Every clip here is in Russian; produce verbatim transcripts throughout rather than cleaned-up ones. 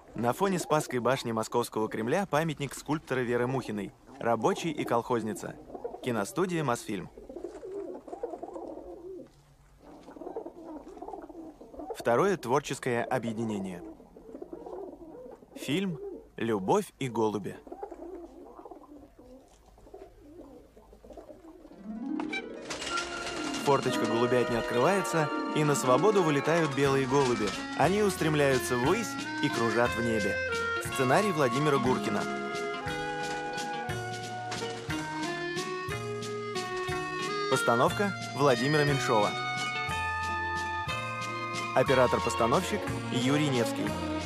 На фоне Спасской башни Московского Кремля памятник скульптора Веры Мухиной, рабочий и колхозница. Киностудия «Мосфильм». Второе творческое объединение. Фильм «Любовь и голуби». Форточка голубятни открывается, и на свободу вылетают белые голуби. Они устремляются ввысь и кружат в небе. Сценарий Владимира Гуркина. Постановка Владимира Меньшова. Оператор-постановщик Юрий Невский.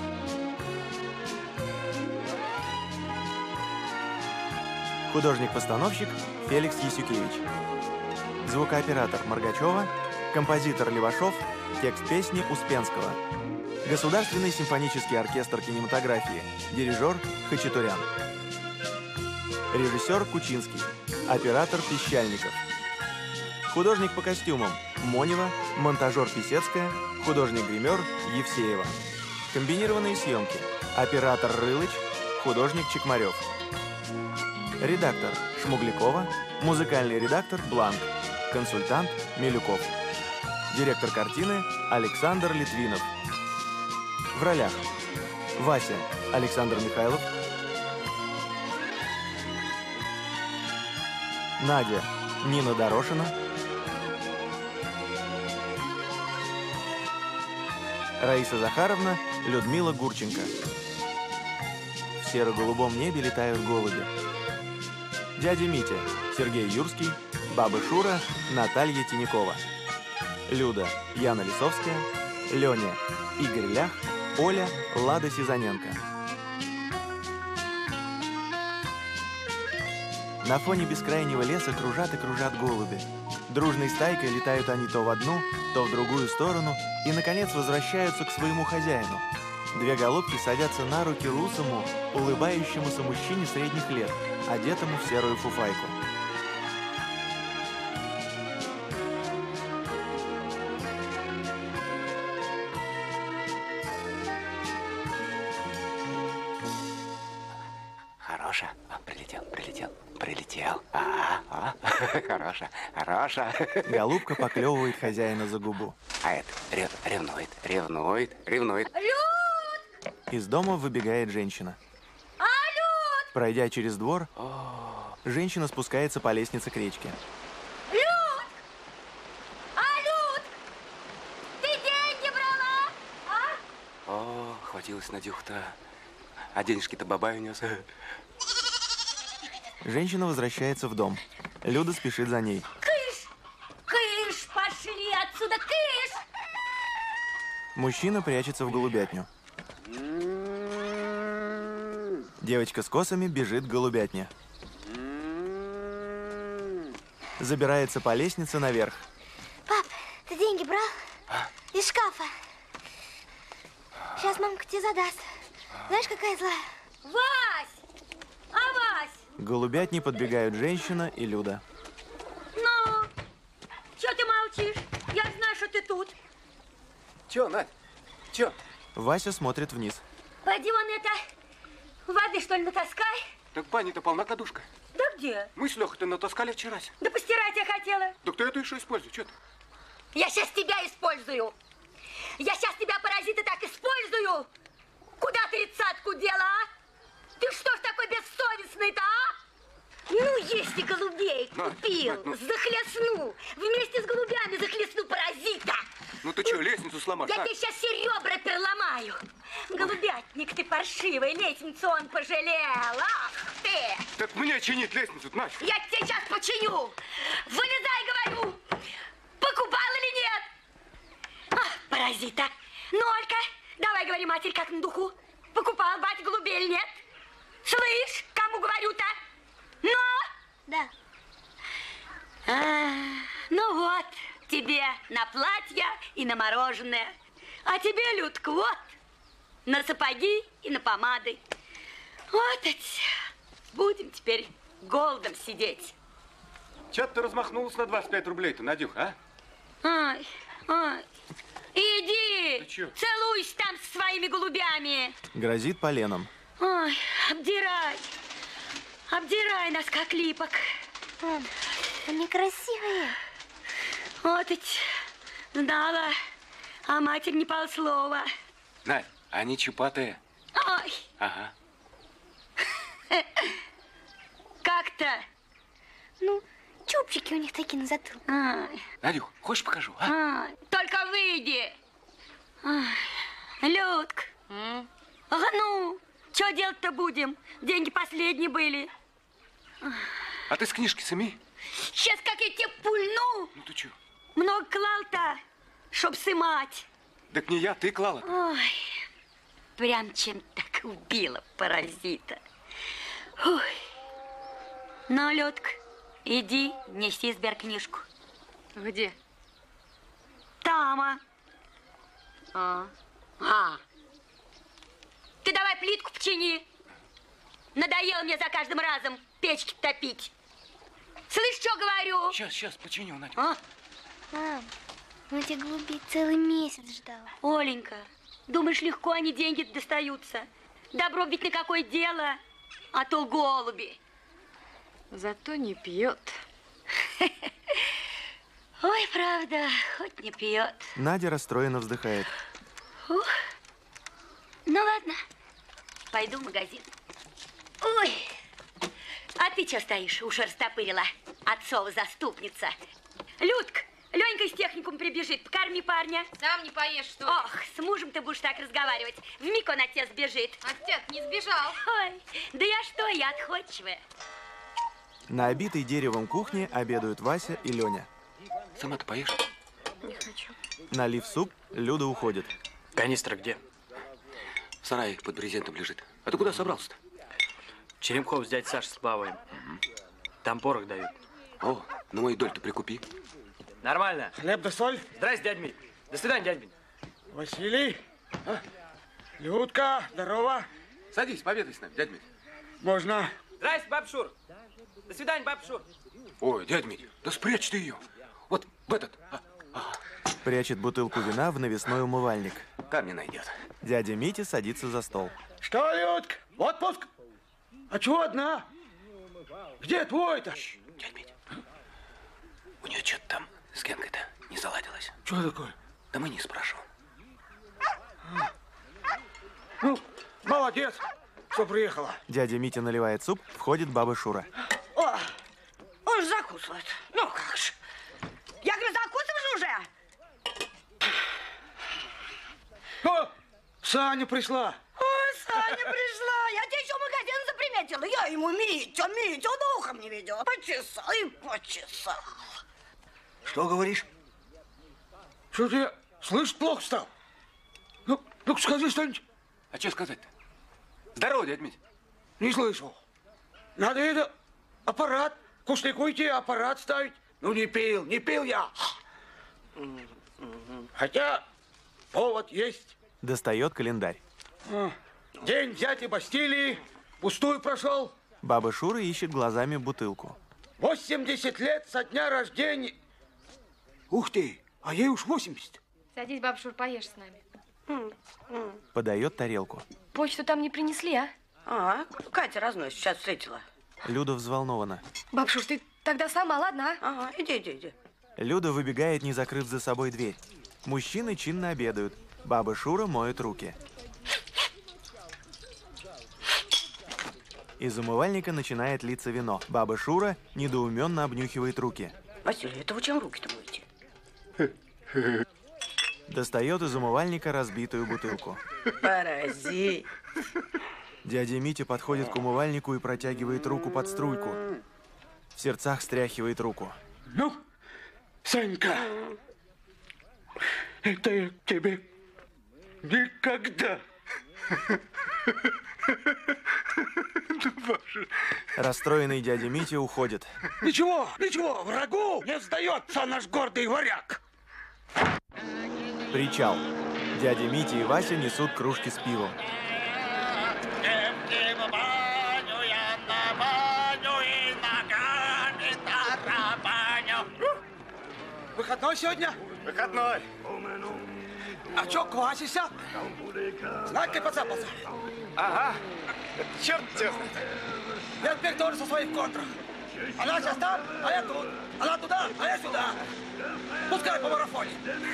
Художник-постановщик Феликс Ясюкевич. Звукооператор Маргачева. Композитор Левашов. Текст песни Успенского. Государственный симфонический оркестр кинематографии. Дирижер Хачатурян. Режиссер Кучинский. Оператор Пищальников. Художник по костюмам Монева. Монтажер Писецкая. Художник-гример Евсеева. Комбинированные съемки. Оператор Рылыч. Художник Чекмарев. Редактор Шмуглякова. Музыкальный редактор Бланк. Консультант Милюков. Директор картины Александр Литвинов. В ролях: Вася Александр Михайлов, Надя Нина Дорошина, Раиса Захаровна Людмила Гурченко. В серо-голубом небе летают голуби. Дядя Митя Сергей Юрский, баба Шура Наталья Тинякова. Люда Яна Лисовская, Леня Игорь Лях, Оля Лада Сизаненко. На фоне бескрайнего леса кружат и кружат голуби. Дружной стайкой летают они то в одну, то в другую сторону и, наконец, возвращаются к своему хозяину. Две голубки садятся на руки русому, улыбающемуся мужчине средних лет, одетому в серую фуфайку. Хороша. А, прилетел, прилетел, прилетел. А, а, хороша, хороша. Голубка поклевывает хозяина за губу. А это рев, ревнует, ревнует, ревнует. Люд! Из дома выбегает женщина. А, Люд! Пройдя через двор, О, женщина спускается по лестнице к речке. Люд! А, Люд! Ты деньги брала? А? о, хватилась Надюха-то. А денежки-то бабай унес. Женщина возвращается в дом. Люда спешит за ней. Кыш! Кыш! Пошли отсюда, кыш! Мужчина прячется в голубятню. Девочка с косами бежит к голубятне. Забирается по лестнице наверх. Пап, ты деньги брал? Из шкафа. Сейчас мамка тебе задаст. Знаешь, какая злая? Вась! А, Вась! К голубятне подбегают женщина и Люда. Ну, чё ты молчишь? Я знаю, что ты тут. Чё, Надь? Чё? Вася смотрит вниз. Пойди вон это, воды, что ли, натаскай. Так бани-то полна кадушка. Да где? Мы с Лёхой-то натаскали вчера. Да постирать я хотела. Так ты эту еще используй, чё ты? Я сейчас тебя использую. Я сейчас тебя, паразиты, так использую. Куда ты тридцатку дела, а? Ты что ж такой бессовестный-то, а? Ну, если голубей купил, ну. захлестну. Вместе с голубями захлестну, паразита. Ну ты чё, лестницу сломашь, Я а? тебе сейчас все ребра переломаю. Голубятник ты паршивый, лестницу он пожалел. Ах ты! Так мне чинить лестницу, Надь. Я тебе сейчас починю. Вылезай, говорю. Покупал или нет? Ах, паразита. Нолька, давай говори, матерь, как на духу. Покупал батя голубей или нет? Слышь, кому говорю-то? Но? Да. А, ну вот, тебе на платье и на мороженое. А тебе, Людка, вот, на сапоги и на помады. Вот это. Будем теперь голодом сидеть. Чё ты размахнулась на двадцать пять рублей-то, Надюха, а? Ай, ай. Иди, Чё? Целуйся там со своими голубями. Грозит поленом. Ой, обдирай. Обдирай нас, как липок. Мам, они красивые. Вот ведь знала, а матерь не полслова. Надь, они чупатые. Ой. Ага. Как-то. Ну, чубчики у них такие на затылке. Ай. Надюх, хочешь покажу, а? Ай. Только выйди. Ай. Людка. М? Ага, ну, что делать-то будем? Деньги последние были. А ты с книжки сыми. Сейчас как я тебе пульну. Ну ты чё? Много клал-то, чтоб сымать. Так не я, ты клала. Ой, прям чем так убила паразита. Ой. Ну, Людка, иди, неси сберкнижку. Где? Тама. А. А. Ты давай плитку почини. Надоело мне за каждым разом печки топить. Слышь, что говорю? Сейчас, сейчас, починю, Надя. А? Мам, ну эти голуби целый месяц ждал. Оленька, думаешь, легко они деньги достаются? Добро ведь на какое дело, а то голуби. Зато не пьет. Ой, правда, хоть не пьет. Надя расстроенно вздыхает. Ух. Ну ладно, пойду в магазин. Ой, а ты что стоишь, уши растопырила, отцова заступница. Людка, Ленька из техникума прибежит, покорми парня. Сам не поешь, что ли? Ох, с мужем ты будешь так разговаривать, вмиг он от тебя сбежит. Отец не сбежал. Ой, да я что, я отходчивая. На обитой деревом кухне обедают Вася и Леня. Сама-то поешь? Не хочу. Налив суп, Люда уходит. Канистра где? В сарае под брезентом лежит. А ты куда собрался-то? Черемхов с дядей Сашей сплаваем. Там порох дают. О, ну мою долю-то прикупи. Нормально. Хлеб да соль. Здрасте, дядь Мить. До свидания, дядь Мить. Василий. А? Людка, здорово. Садись, пообедай с нами, дядь Мить. Можно. Здрасте, баб Шур. До свидания, баб Шур. Ой, дядь Мить, да спрячь ты ее. Вот в этот. А, а, Прячет бутылку вина в навесной умывальник. там не найдет. Дядя Митя садится за стол. Что, Людка, отпуск? А чего одна? Где твой-то? Дядь Мить, у нее что-то там с Генкой-то не заладилось. Что такое? Да мы не спрашиваем. Ну, молодец, что приехала. Дядя Митя наливает суп, входит баба Шура. О, он же закусывает. Ну как же. Я говорю, закусываешь уже? О, Саня пришла. Ой, Саня пришла. Я тебя еще в магазин заприметила. Я ему Митя, Митя, он ухом не видел. Почесал и почесал. Что говоришь? Что ты слышишь, плохо стал? Ну, ну скажи что-нибудь. А что сказать-то? Здорово, дядь Мить. Не слышал. Надо это аппарат, к кушляку идти, аппарат ставить. Ну не пил, не пил я. Хотя повод есть. Достает календарь. День взятия Бастилии пустую прошел. Баба Шура ищет глазами бутылку. восемьдесят лет со дня рождения. Ух ты, а ей уж восемьдесят. Садись, баб Шур, поешь с нами. Подает тарелку. Почту там не принесли, а? А, Катя разносит, сейчас встретила. Люда взволнована. Баб Шур, ты тогда сама, ладно, а? Ага, иди, иди, иди. Люда выбегает, не закрыв за собой дверь. Мужчины чинно обедают. Баба Шура моет руки. Из умывальника начинает литься вино. Баба Шура недоуменно обнюхивает руки. Василий, это вы чем руки-то моете? Достает из умывальника разбитую бутылку. Паразит. Дядя Митя подходит к умывальнику и протягивает руку под струйку. В сердцах стряхивает руку. Ну, Санька, это я тебе никогда. Расстроенный дядя Митя уходит. Ничего, ничего, врагу не сдается наш гордый варяг. Причал. Дядя Митя и Вася несут кружки с пивом. Выходной сегодня? Выходной. А чё, квасишься? Знать, поцапался. Ага. Черт тебя знает. Я теперь тоже со своих контрах. Она сейчас там, а я тут. Она туда, а я сюда. Пускай по марафоне.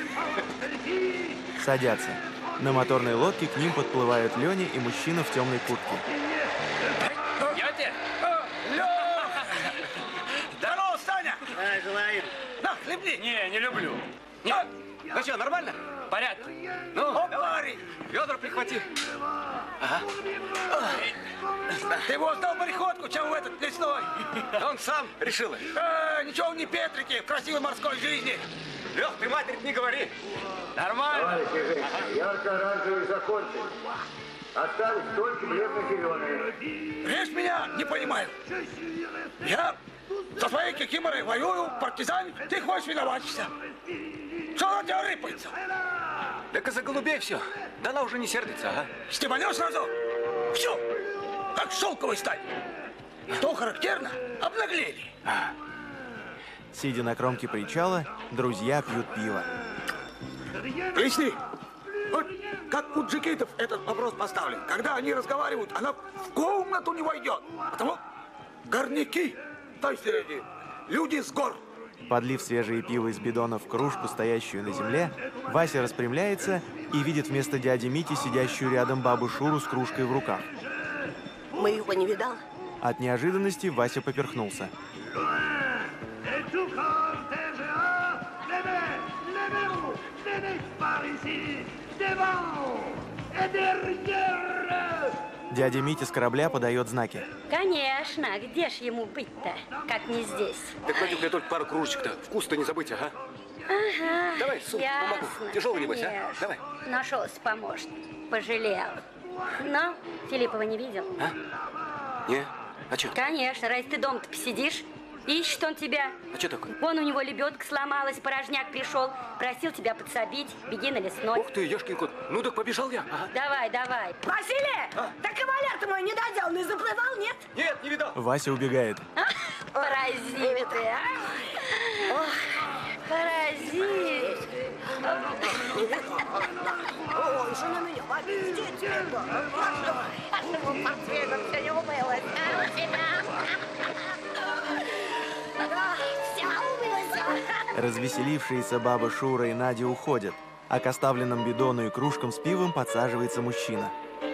Садятся. На моторной лодке к ним подплывают Леня и мужчина в темной куртке. Тетя! Лёх! Здорово, Саня! А, желаю. На, хлебни! Не, не люблю. Не. А, Ну что, нормально? Порядок. Ну, О, давай. парень! Ведра прихвати. Ага. Ты его сдал мореходку, чем в этот лесной. Он сам решил. Э, ничего он не Петрики в красивой морской жизни. Лех, ты матери не говори. Нормально. Товарищи женщины, ярко-оранжевые закончились. Остались только бледно-зеленые. Режь меня, не понимаю. Я со своей кикиморой воюю, партизан, ты хочешь виноватиться. Что она тебя рыпается? Так и за голубей все. Да она уже не сердится, ага. Стебанешь сразу? Все, как шелковый сталь. Что характерно, обнаглели. Сидя на кромке причала, друзья пьют пиво. Поясни, вот как у джигитов этот вопрос поставлен. Когда они разговаривают, она в комнату не войдет. Потому горняки, то есть э, люди с гор. Подлив свежее пиво из бидона в кружку, стоящую на земле, Вася распрямляется и видит вместо дяди Мити сидящую рядом бабу Шуру с кружкой в руках. Мы его не видал? От неожиданности Вася поперхнулся. Дядя Митя с корабля подает знаки. Конечно, где ж ему быть-то, как не здесь? Так, Надюх, мне только пару кружечек-то. Вкус-то не забыть, ага. Ага, Давай, суп, помогу. Тяжелый, небось, а? Давай. Нашелся помощник, пожалел. Но Филиппова не видел? А? Не? А что? Конечно, раз ты дома-то посидишь, ищет он тебя. А что такое? Вон у него лебедка сломалась, порожняк пришел, просил тебя подсобить, беги на лесной. Ух ты, ешкин кот. Ну так побежал я. Ага. Давай, давай. Василий, А? так кавалер-то мой недоделанный заплывал, нет? Нет, не видал. Вася убегает. Паразиты, а? Ох, паразит. Ой, что на меня обидите? Вашему портфелю все не умылось, а у тебя? Да, вся умылась. Развеселившиеся баба Шура и Надя уходят, а к оставленным бидону и кружкам с пивом подсаживается мужчина.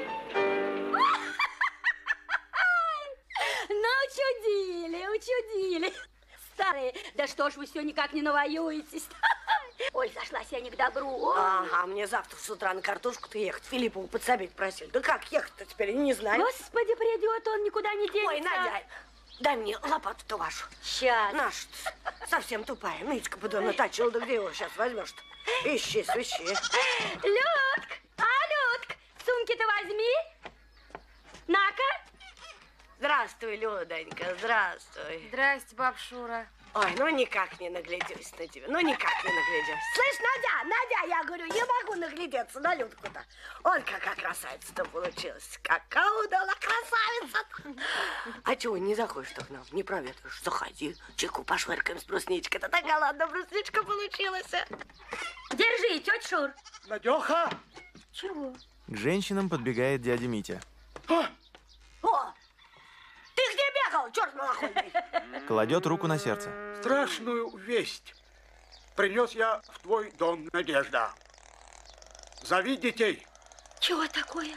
Ну, учудили, учудили. Старые, да что ж вы все никак не навоюетесь? Ой, зашлась я не к добру. Ага, мне завтра с утра на картошку-то ехать. Филиппову подсобить просили. Да как ехать-то теперь, не знаю. Господи, придет он, никуда не денется. Ой, Надя, дай мне лопату-то вашу. Сейчас. Наша совсем тупая. Нычка бы дома наточила, да где его сейчас возьмешь-то? Ищи, свищи. Людк, а, Людк, сумки-то возьми. На-ка. Здравствуй, Людонька, здравствуй. Здрасте, баб Шура. Ой, ну никак не наглядюсь на тебя, ну никак не наглядюсь. Слышь, Надя, Надя, я говорю, не могу наглядеться на Людку-то. Он какая красавица-то получилась. Какая удала красавица-то. А чего не заходишь-то к нам, не проветришь? Заходи, чайку пошвыркаем с брусничкой-то. Такая ладно брусничка получилась. Держи, тетя Шур. Надеха! Чего? К женщинам подбегает дядя Митя. А, О, ты где бегал, черт малохольный? Кладет руку на сердце. страшную весть принес я в твой дом, Надежда. Зови детей. Чего такое?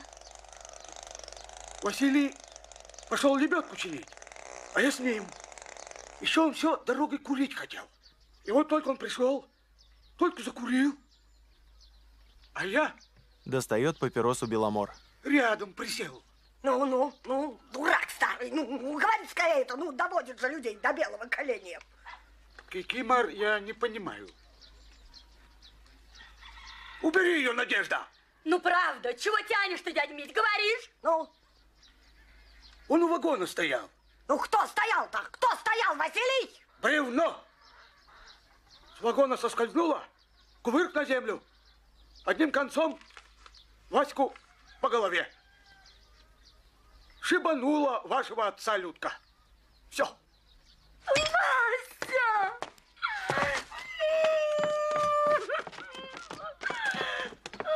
Василий пошел лебедку чинить, а я с ним. Еще он все дорогой курить хотел. И вот только он пришел, только закурил. А я Достает папиросу Беломор. рядом присел. Ну, ну, ну, дурак старый, ну, ну говори скорее это, ну, доводит же людей до белого коленя. Кикимор, я не понимаю. Убери ее, Надежда. Ну, правда, чего тянешь ты, дядя Мить, говоришь? Ну, Он у вагона стоял. ну, кто стоял-то? Кто стоял, Василий? Бревно. С вагона соскользнуло, кувырк на землю. Одним концом Ваську по голове. Шибанула вашего отца Людка. Все. Вася!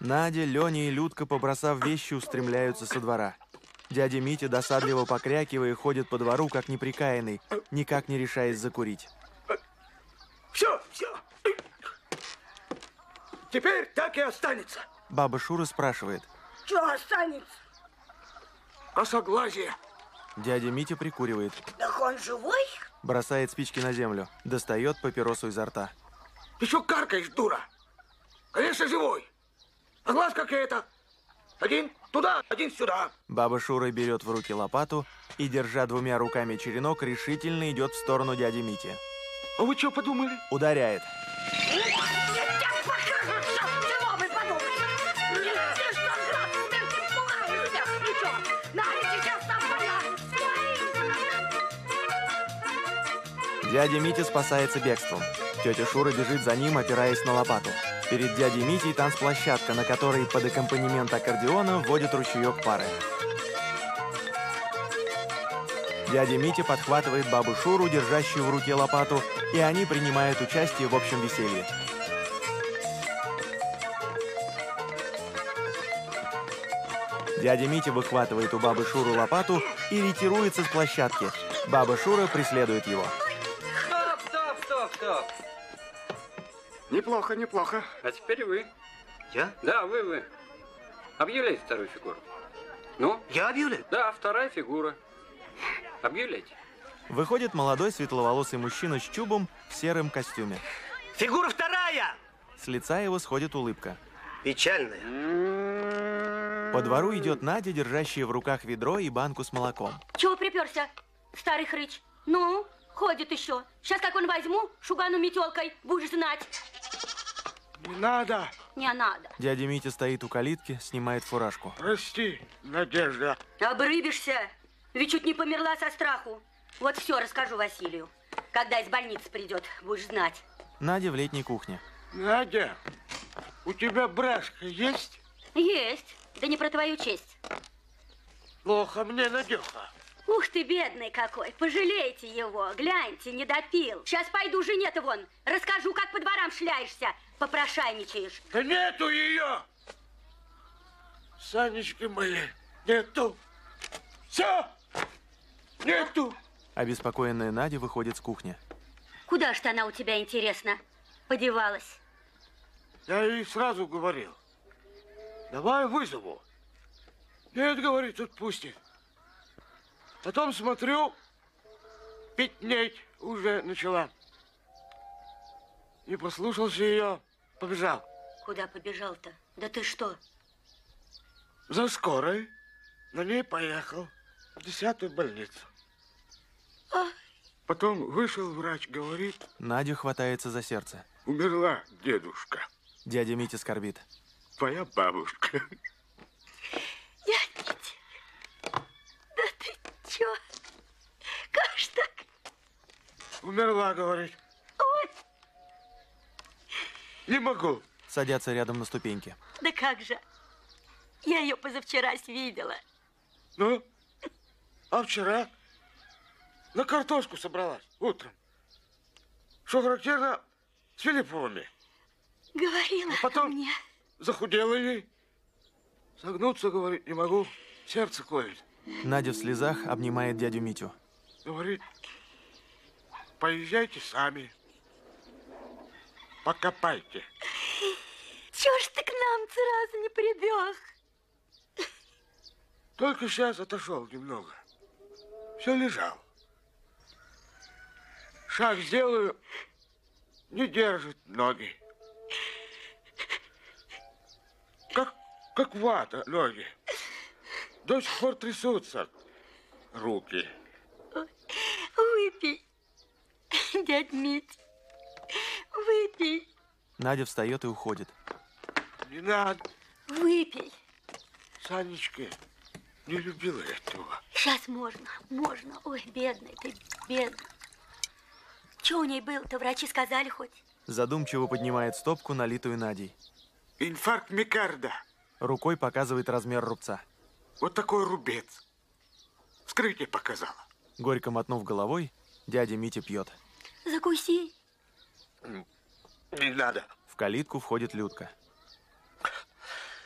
Надя, Леня и Людка, побросав вещи, устремляются со двора. Дядя Митя, досадливо покрякивая, ходит по двору, как неприкаянный, никак не решаясь закурить. Все, все. Теперь так и останется. Баба Шура спрашивает. Что останется? Косоглазие. Дядя Митя прикуривает. Так он живой? Бросает спички на землю. Достает папиросу изо рта. Ты что каркаешь, дура? Конечно, живой. А глаз как это? Один туда, один сюда. Баба Шура берет в руки лопату и, держа двумя руками черенок, решительно идет в сторону дяди Мити. А вы что подумали? Ударяет. Чего вы подумали? Ты что, град, ты пугаешься? И что? Надо сейчас там понять. Дядя Митя спасается бегством. Тетя Шура бежит за ним, опираясь на лопату. Перед дядей Митей танцплощадка, на которой под аккомпанемент аккордеона вводит ручеек пары. Дядя Митя подхватывает бабу Шуру, держащую в руке лопату, и они принимают участие в общем веселье. Дядя Митя выхватывает у бабы Шуры лопату и ретируется с площадки. Баба Шура преследует его. Стоп, стоп, стоп, стоп. Неплохо, неплохо. А теперь вы. Я? Да, вы, вы. Объявляйте вторую фигуру. Ну? Я объявляю? Да, вторая фигура. Объявляйте. Выходит молодой светловолосый мужчина с чубом в сером костюме. Фигура вторая! С лица его сходит улыбка. Печальная. По двору идет Надя, держащая в руках ведро и банку с молоком. Чего приперся, старый хрыч? Ну, ходит еще. Сейчас как он возьму, шугану метелкой, будешь знать. Не надо. Не надо. Дядя Митя стоит у калитки, снимает фуражку. Прости, Надежда. Обрыбишься. Ведь чуть не померла со страху. Вот все расскажу Василию. Когда из больницы придет, будешь знать. Надя в летней кухне. Надя, у тебя брашка есть? Есть. Да не про твою честь. Плохо мне, Надюха. Ух ты, бедный какой. Пожалейте его. Гляньте, не допил. Сейчас пойду жене-то вон. Расскажу, как по дворам шляешься. Попрошайничаешь. Да нету ее. Санечки мои, нету. Все, нету. Обеспокоенная Надя выходит с кухни. Куда ж она у тебя, интересно, подевалась? Я ей сразу говорил. Давай вызову. Нет, говорит, отпустит. Потом смотрю, пятнеть уже начала. Не послушался ее, побежал. Куда побежал-то? Да ты что? За скорой. На ней поехал в десятую больницу. Ой. Потом вышел врач, говорит... Надя хватается за сердце. Умерла дедушка. Дядя Митя скорбит. Твоя бабушка. Дядь Митя, да ты чё? Как ж так? Умерла, говорит. Ой. Не могу. Садятся рядом на ступеньки. Да как же? Я ее позавчерась видела. Ну, а вчера на картошку собралась утром. Что характерно, с Филипповыми. Говорила а потом мне. Захудела ей. Согнуться, говорит, не могу. Сердце колет. Надя в слезах обнимает дядю Митю. Говорит, поезжайте сами. Покопайте. Чего ж ты к нам сразу не прибег? Только сейчас отошел немного. Все лежал. Шаг сделаю, не держит ноги. Как, как вата ноги. До сих пор трясутся руки. Выпей, дядь Мить, выпей. Надя встает и уходит. Не надо. Выпей. Санечка не любила этого. Сейчас можно, можно. Ой, бедный ты, бедный. Что у ней было-то, врачи сказали хоть? Задумчиво поднимает стопку, налитую Надей. Инфаркт миокарда. Рукой показывает размер рубца. Вот такой рубец. Вскрытие показало. Горько мотнув головой, дядя Митя пьет. Закуси. Не надо. В калитку входит Людка.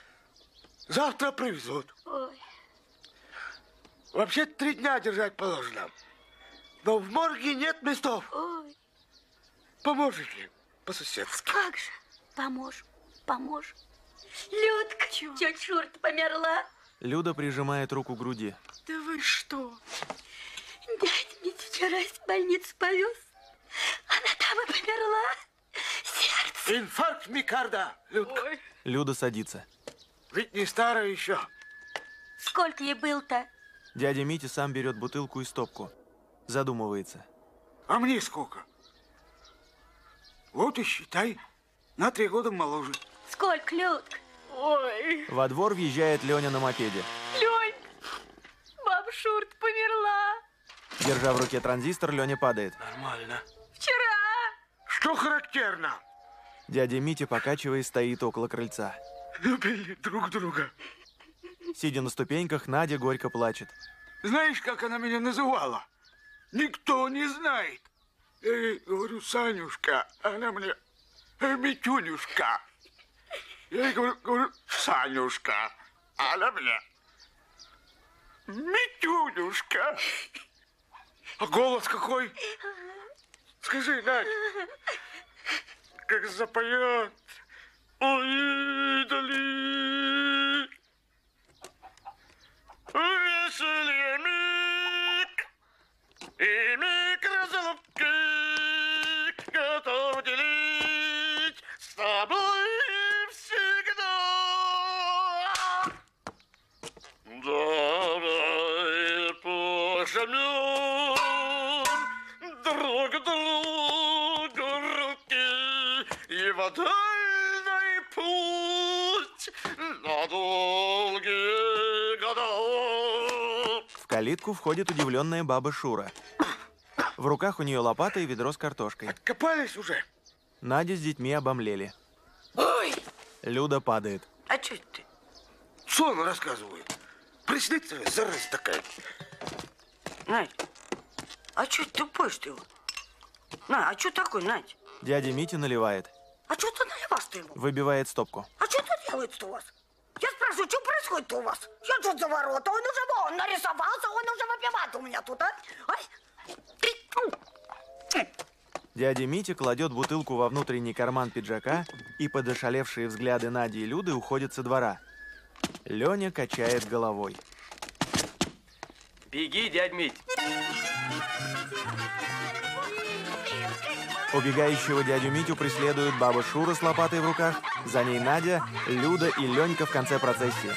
Завтра привезут. Ой. Вообще три дня держать положено. Но в морге нет местов. Ой. Поможете по-соседски. Как же? Поможем, поможем. Людка, тетя Шура-то померла. Люда прижимает руку к груди. Да вы что? Дядя Митя вчера из больницы повез. Она там и померла. Сердце. Инфаркт миокарда, Людка. Ой. Люда садится. Ведь не старая еще. Сколько ей было-то? Дядя Митя сам берет бутылку и стопку. Задумывается. А мне сколько? Вот и считай. На три года моложе. Сколько, Людка? Ой. Во двор въезжает Леня на мопеде. Лёнь, баба Шура-то померла. Держа в руке транзистор, Леня падает. Нормально. Вчера. Что характерно? Дядя Митя, покачиваясь, стоит около крыльца. Любили друг друга. Сидя на ступеньках, Надя горько плачет. Знаешь, как она меня называла? Никто не знает. Я ей говорю, Санюшка, она мне Митюнюшка. Я ей говорю, говорю, Санюшка, а она мне Митюнюшка. А голос какой? Скажи, Надь, как запоет. Ой, дали. Веселье миг, и миг разлуки готов делить с тобой всегда. Давай пожмем друг другу руки и в дальний путь на долгие года. В калитку входит удивленная баба Шура. В руках у нее лопата и ведро с картошкой. Копались уже? Надя с детьми обомлели. Ой! Люда падает. А что ты? Сон рассказывает. Приснится, зараза такая. Надь, а что ты тупой, что его? На, а что такое, Надь? Дядя Митя наливает. А что ты наливаешь-то ему? Выбивает стопку. А что тут делается-то у вас? Я спрашиваю, что происходит-то у вас? Я тут за ворота, он уже вон нарисовался, он уже выпивает у меня тут, а? Ай! Дядя Митя кладет бутылку во внутренний карман пиджака, и под ошалевшие взгляды Нади и Люды уходит со двора. Леня качает головой. Беги, дядь Мить. Убегающего дядю Митю преследуют баба Шура с лопатой в руках, за ней Надя, Люда и Ленька в конце процессии.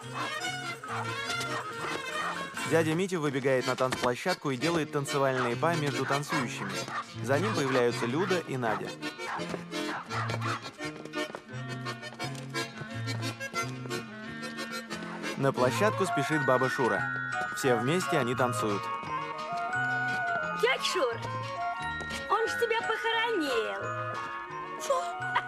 Дядя Митя выбегает на танцплощадку и делает танцевальные па между танцующими. За ним появляются Люда и Надя. На площадку спешит баба Шура. Все вместе они танцуют. Дядь Шур, он ж тебя похоронил. Что?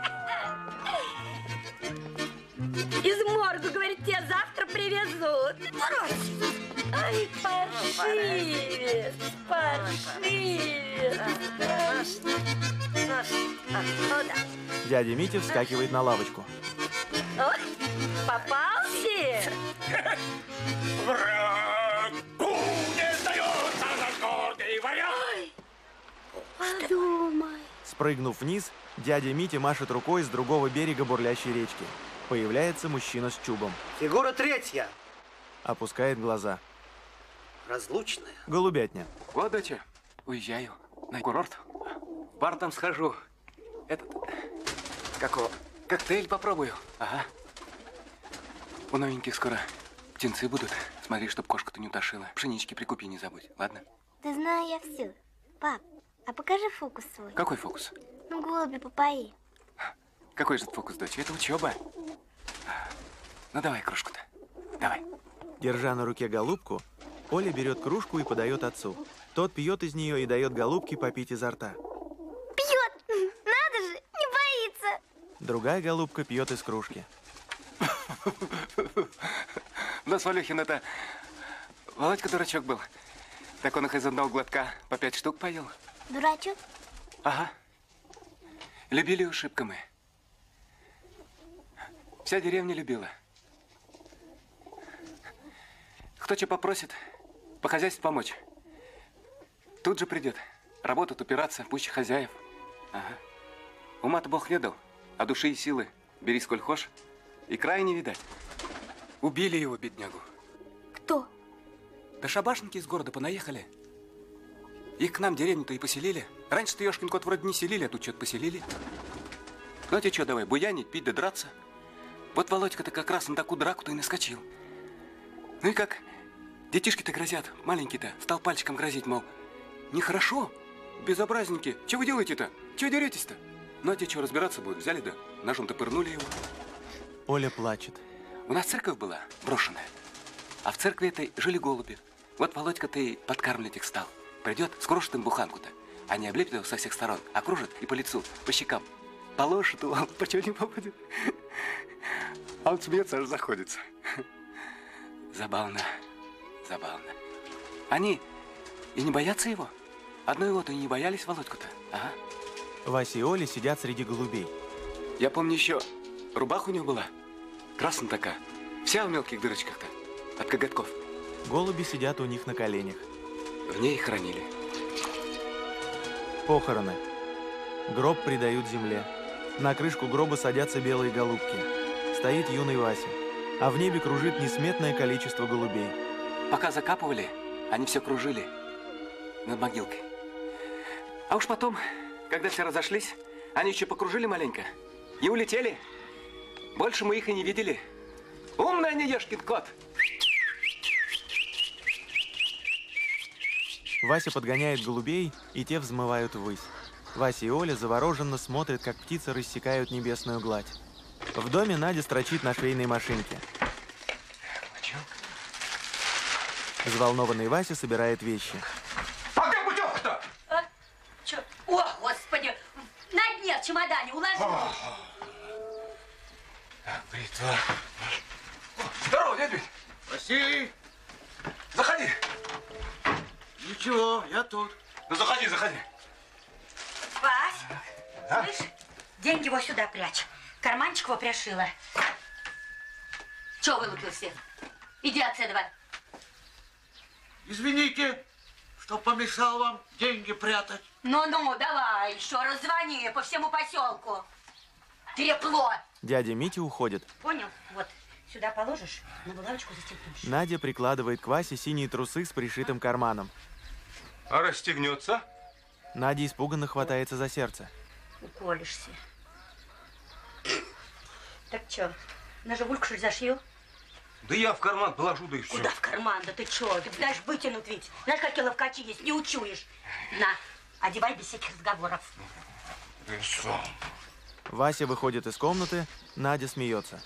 Из морга, говорит, тебя завтра привезут. Ай, паршивец, паршивец. Дядя Митя вскакивает на лавочку. Ой, попался? Врагу не сдается наш гордый варяг. Подумай. Спрыгнув вниз, дядя Митя машет рукой с другого берега бурлящей речки. Появляется мужчина с чубом. Фигура третья. Опускает глаза. Разлучная. Голубятня. Вот, доча, уезжаю на курорт. В бар там схожу. Этот, как его, коктейль попробую. Ага. У новеньких скоро птенцы будут. Смотри, чтоб кошка-то не утошила. Пшенички прикупи, не забудь, ладно? Да знаю я все. Пап, а покажи фокус свой. Какой фокус? Ну, голуби попои. Какой же это фокус, доча? Это учеба. Ну, давай кружку-то. Давай. Держа на руке голубку, Оля берет кружку и подает отцу. Тот пьет из нее и дает голубке попить изо рта. Пьет! Надо же, не боится! Другая голубка пьет из кружки. Да, Свалюхин, это Володька дурачок был. Так он их из одного глотка по пять штук поел. Дурачок? Ага. Любили ушибка мы. Вся деревня любила. кто что попросит, по хозяйству помочь. Тут же придет. Работать, упираться, пуще хозяев. Ага. Ума-то Бог не дал, а души и силы бери сколь хошь, и края не видать. Убили его, беднягу. Кто? Да шабашники из города понаехали. Их к нам деревню-то и поселили. Раньше-то ёшкин кот вроде не селили, а тут что-то поселили. Ну а тебе что, давай, буянить, пить да драться? Вот Володька-то как раз на такую драку-то и наскочил. Ну и как? Детишки-то грозят, маленький-то, стал пальчиком грозить, мол, нехорошо, безобразники, что вы делаете-то? Чего деретесь-то? Ну а те, что разбираться будут, взяли да ножом-то пырнули его. Оля плачет. У нас церковь была брошенная, а в церкви этой жили голуби. Вот Володька-то и подкармливать их стал. Придет, скрошит им буханку-то. Они облепят его со всех сторон, окружат и по лицу, по щекам. Положит его, по чего не попадет. А он смеется, аж заходится. Забавно, забавно. Они и не боятся его. Одной его-то и не боялись Володьку-то. Ага. Вася и Оля сидят среди голубей. Я помню еще, рубаха у него была. Красная такая. Вся в мелких дырочках-то. От коготков. Голуби сидят у них на коленях. В ней их хранили. Похороны. Гроб придают земле. На крышку гроба садятся белые голубки. Стоит юный Вася. А в небе кружит несметное количество голубей. Пока закапывали, они все кружили над могилкой. А уж потом, когда все разошлись, они еще покружили маленько и улетели. Больше мы их и не видели. Умный они, ешкин кот. Вася подгоняет голубей, и те взмывают ввысь. Вася и Оля завороженно смотрят, как птицы рассекают небесную гладь. В доме Надя строчит на швейной машинке. Взволнованный Вася собирает вещи. А где путевка-то? А? Чё? О, Господи! На дне в чемодане уложила. Бритва. Здорово, дядь Вить. Василий. Заходи. Ничего, я тут. Ну, заходи, заходи. Вась, а? Слышь, деньги его сюда прячь. Карманчик его пришила. Чего вылупился? Иди отсюда. Извините, что помешал вам деньги прятать. Ну-ну, давай, еще раз звони по всему поселку. Трепло. Дядя Митя уходит. Понял? Вот, сюда положишь, на булавочку застегнешь. Надя прикладывает к Васе синие трусы с пришитым карманом. А расстегнется? Надя испуганно хватается за сердце. Уколешься. Так что, на живульку, что ли, зашил? Да я в карман положу, да и все. Куда в карман? Да ты что? Ты знаешь, вытянут ведь. Знаешь, какие ловкачи есть, не учуешь. На, одевай без всяких разговоров. Да что? Вася выходит из комнаты, Надя смеется.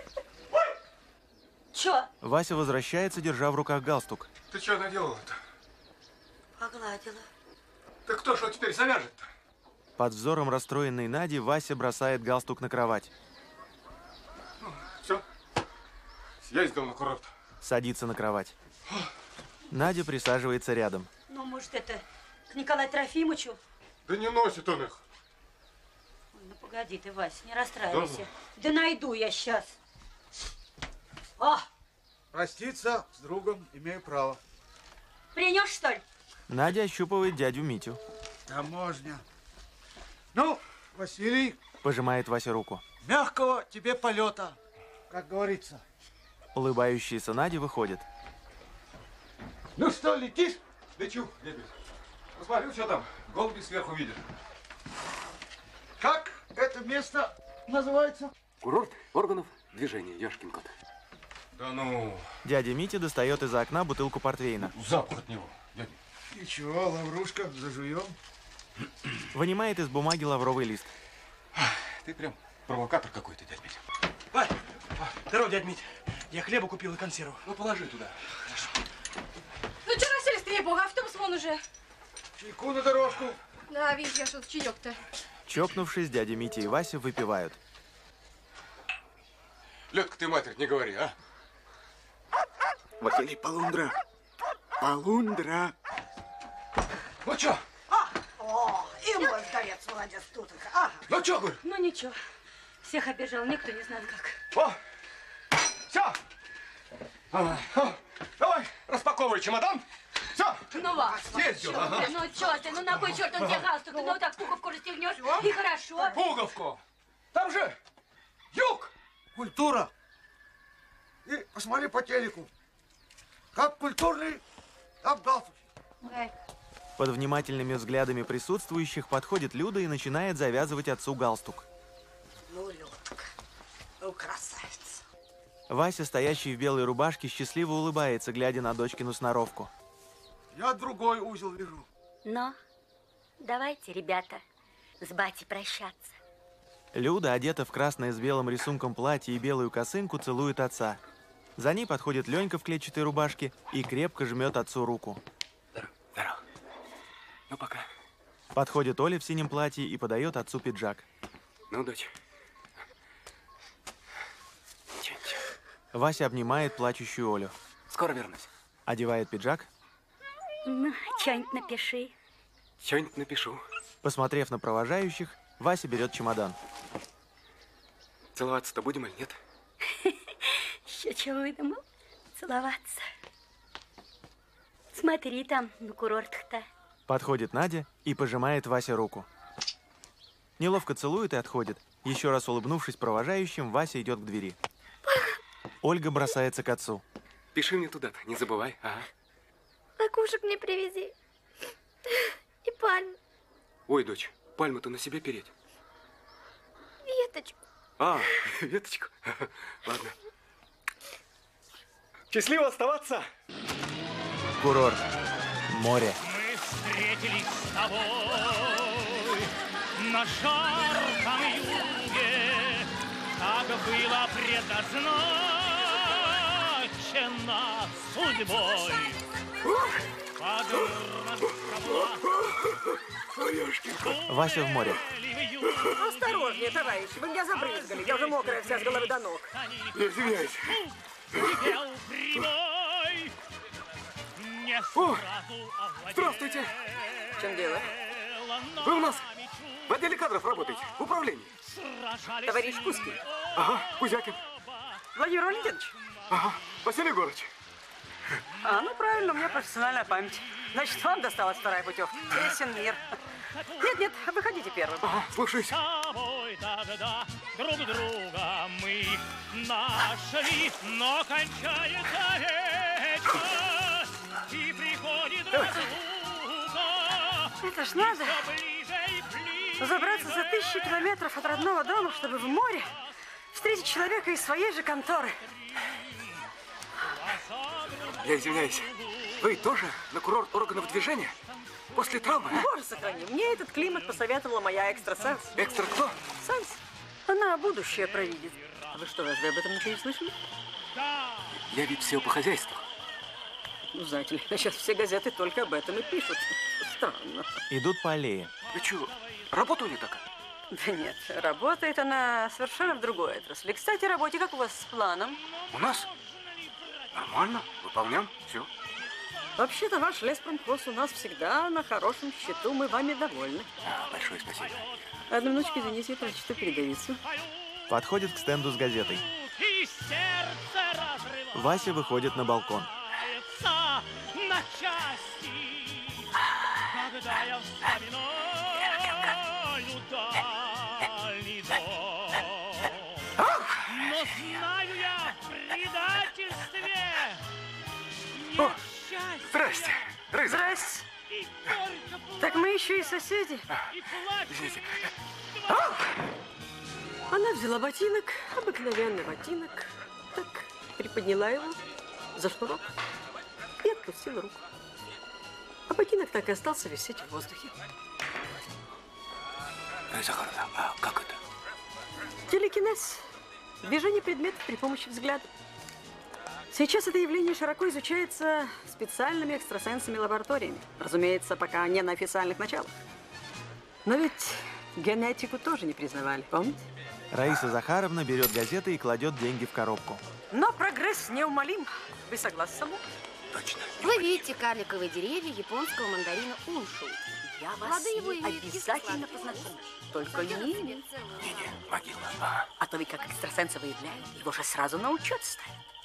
Чё? Вася возвращается, держа в руках галстук. Ты что наделала-то? Погладила. Так кто что теперь завяжет-то? Под взором расстроенной Нади Вася бросает галстук на кровать. Ну, все. Съездил на курорт. Садится на кровать. Надя присаживается рядом. Ну, может, это к Николаю Трофимовичу? Да не носит он их. Ой, ну, погоди ты, Вась, не расстраивайся. Да, да найду я сейчас. О! Проститься с другом имею право. Принес, что ли? Надя ощупывает дядю Митю. Таможня. Ну, Василий. Пожимает Вася руку. Мягкого тебе полета, как говорится. Улыбающаяся Надя выходит. Ну что, летишь? Лечу, дядя. Посмотрю, что там. Голуби сверху видят. Как это место называется? Курорт органов движения, ешкин кот. Да ну... Дядя Митя достает из окна бутылку портвейна. Запах от него, дядя. Ничего, лаврушка, зажуем. Вынимает из бумаги лавровый лист. Ты прям провокатор какой-то, дядь Митя. Вась, здорово, дядь Мить. Я хлеба купил и консерву. Ну, положи туда. Хорошо. Ну что, расселись, требуга, автобус вон уже. Чайку на дорожку. Да, видишь, я что-то чаек-то. Чокнувшись, дядя Митя и Вася выпивают. Лёдка, ты, матерь, не говори, а? Василий, полундра. Полундра. Ну чё? А, о, и мой горец, молодец, тут их. Ага. Ну чё, говорю? Ну ничего, всех обижал, никто не знает как. О, все. Давай. упаковывай чемодан. Все. Ну, Вася, Съездил, чё ага. ты, ну чё ты, ну на кой черт он тебе галстук? Ну вот так пуговку расстегнешь, и хорошо. Пуговку. Там же юг. Культура. И посмотри по телеку. Как культурный, так галстук. Под внимательными взглядами присутствующих подходит Люда и начинает завязывать отцу галстук. Ну, Людка, ну, красавица. Вася, стоящий в белой рубашке, счастливо улыбается, глядя на дочкину сноровку. Я другой узел вижу. Но давайте, ребята, с батей прощаться. Люда, одета в красное с белым рисунком платье и белую косынку, целует отца. За ней подходит Ленька в клетчатой рубашке и крепко жмет отцу руку. Здорово, здорово. Ну, пока. Подходит Оля в синем платье и подает отцу пиджак. Ну, дочь. Ничего, ничего. Вася обнимает плачущую Олю. Скоро вернусь. Одевает пиджак. Ну, что-нибудь напиши. Что-нибудь напишу. Посмотрев на провожающих, Вася берет чемодан. Целоваться-то будем или нет? Еще чего выдумал? Целоваться. Смотри там, на курортах-то. Подходит Надя и пожимает Васе руку. Неловко целует и отходит. Еще раз улыбнувшись провожающим, Вася идет к двери. Ольга бросается к отцу. Пиши мне туда-то, не забывай. Ага. Лакушек мне привези. И пальму. Ой, дочь, пальму-то на себе переть. Веточку. А, веточку. Ладно. Счастливо оставаться. Курорт. Море. Мы встретились с тобой на жарком юге, как было предназначено судьбой. Вася в море. Осторожнее, товарищ, вы меня забрызгали. Я уже мокрая вся с головы до ног. Не извиняюсь. О, здравствуйте. В чем дело? Вы у нас в отделе кадров работаете, в управлении. Товарищ Кузькин. Ага, Кузякин. Владимир Валентинович. Ага, Василий Егорович. А, ну правильно, у меня профессиональная память. Значит, вам досталась вторая путевка. Тесен мир. Нет, нет, выходите первым. Ага, слушаюсь. Тогда друг друга мы нашли, но кончается вечность, и приходит разлука. Это ж надо забраться за тысячи километров от родного дома, чтобы в море встретить человека из своей же конторы. Я извиняюсь. Вы тоже на курорт органов движения? После травмы? Боже сохрани, мне этот климат посоветовала моя экстрасенс. Экстра кто? Сенс. Она будущее провидит. Вы что, разве об этом ничего не слышали? Я вид всего по хозяйству. Ну, знаете ли, сейчас все газеты только об этом и пишут. Странно. Идут по аллее. Ну что, работа у нее такая? Да нет, работает она совершенно в другой отрасли. Кстати, работе как у вас с планом? У нас? Нормально, выполняем, все. Вообще-то ваш леспромхоз у нас всегда на хорошем счету. Мы вами довольны. А, большое спасибо. Одну минуточку, извините, я прочту передовицу. Подходит к стенду с газетой. Вася выходит на балкон. На части, когда я вспоминаю дальний дом. Но знаю я в предательстве. О, здрасте, Рыза. Здрасте. Так мы еще и соседи. А, извините. Она взяла ботинок, обыкновенный ботинок, так приподняла его за шнурок и отпустила руку. А ботинок так и остался висеть в воздухе. Рыза Захаровна, а как это? Телекинез. Движение предметов при помощи взгляда. Сейчас это явление широко изучается специальными экстрасенсами лабораториями. Разумеется, пока не на официальных началах. Но ведь генетику тоже не признавали, помните? Раиса Захаровна берет газеты и кладет деньги в коробку. Но прогресс неумолим. Вы согласны со мной? Точно. Вы видите карликовые деревья японского мандарина уншу. Я вас Плоды его обязательно познакомлю. Только не ими. Не-не, могила. Ага. А то вы как экстрасенса выявляете, его же сразу на учет ставят.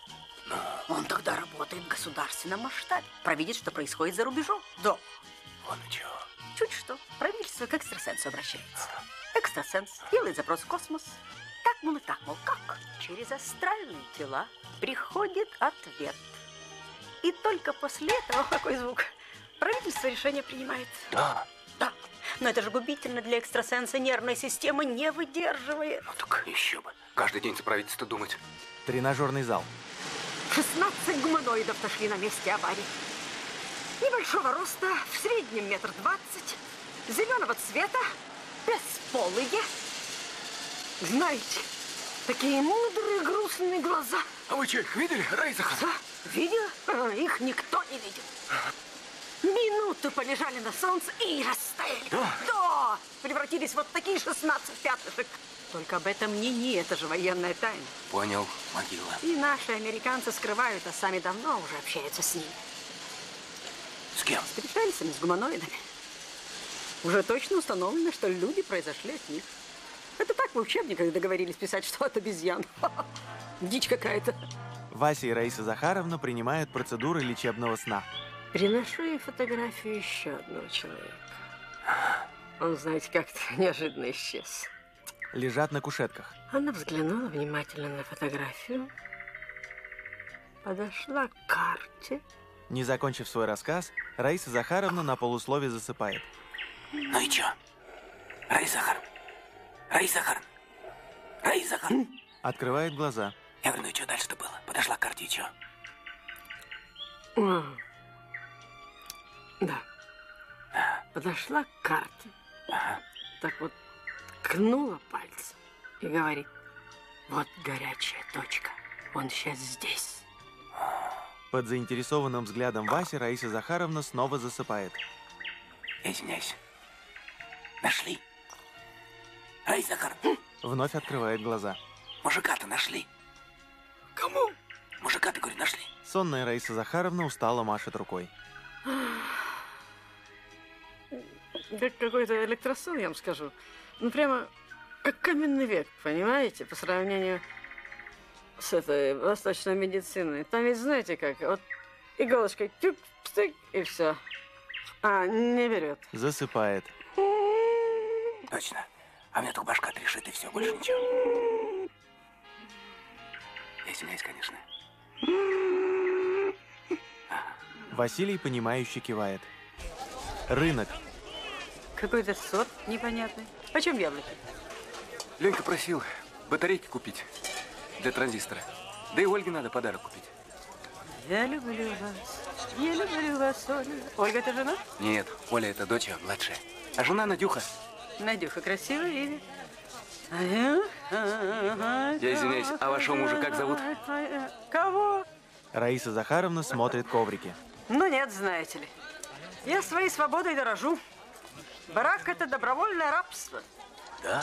Он тогда работает в государственном масштабе. Провидит, что происходит за рубежом. Да. Вон и чего. Чуть что, правительство к экстрасенсу обращается. Экстрасенс делает запрос в космос. Так, мол, и так, мол, как? Через астральные тела приходит ответ. И только после этого, какой звук, правительство решение принимает. Да. Да. Но это же губительно для экстрасенса. Нервная система не выдерживает. Ну так еще бы. Каждый день за правительство думать. Тренажерный зал. шестнадцать гуманоидов нашли на месте аварии. Небольшого роста, в среднем метр двадцать, зеленого цвета, бесполые. Знаете, такие мудрые, грустные глаза. А вы что, их видели, Раиса Захаровна? Да, видела? Их никто не видел. Минуту полежали на солнце и растаяли. Да? Да, превратились в вот такие шестнадцать пятнышек. Только об этом не не, это же военная тайна. Понял, могила. И наши американцы скрывают, а сами давно уже общаются с ними. С кем? С пришельцами, с гуманоидами. Уже точно установлено, что люди произошли от них. Это так в учебниках договорились писать, что от обезьян. Дичь какая-то. Вася и Раиса Захаровна принимают процедуры лечебного сна. Приношу ей фотографию еще одного человека. Он, знаете, как-то неожиданно исчез. Лежат на кушетках. Она взглянула внимательно на фотографию, подошла к карте. Не закончив свой рассказ, Раиса Захаровна на полуслове засыпает. Ну и чё? Раиса Захаровна? Раиса Захаровна? Раиса Захаровна? Открывает глаза. Я говорю, ну и что дальше-то было? Подошла к карте и чё? А, да. Подошла к карте. Ага. Так вот, ткнула пальцем и говорит: вот горячая точка, он сейчас здесь. Под заинтересованным взглядом Васи Раиса Захаровна снова засыпает. Извиняюсь. Нашли? Раиса Захаровна? Вновь открывает глаза. Мужика-то нашли. Кому? Мужика-то, говорю, нашли. Сонная Раиса Захаровна устало машет рукой. Как какой-то электросон, я вам скажу. Ну, прямо как каменный век, понимаете, по сравнению с этой восточной медициной. Там ведь знаете как, вот иголочкой тюк-стык и все. А, не берет. Засыпает. Точно. А у меня только башка трещит и все, больше ничего. Я извиняюсь, конечно. Василий, понимающе кивает. Рынок. Какой-то сорт непонятный. Почем яблоки? Ленька просил батарейки купить для транзистора. Да и Ольге надо подарок купить. Я люблю вас. Я люблю вас, Оля. Ольга, это жена? Нет, Оля это дочь младшая. А жена Надюха. Надюха, красивое имя. Я извиняюсь, а вашего мужа как зовут? Кого? Раиса Захаровна смотрит коврики. Ну нет, знаете ли. Я своей свободой дорожу. Брак – это добровольное рабство. Да?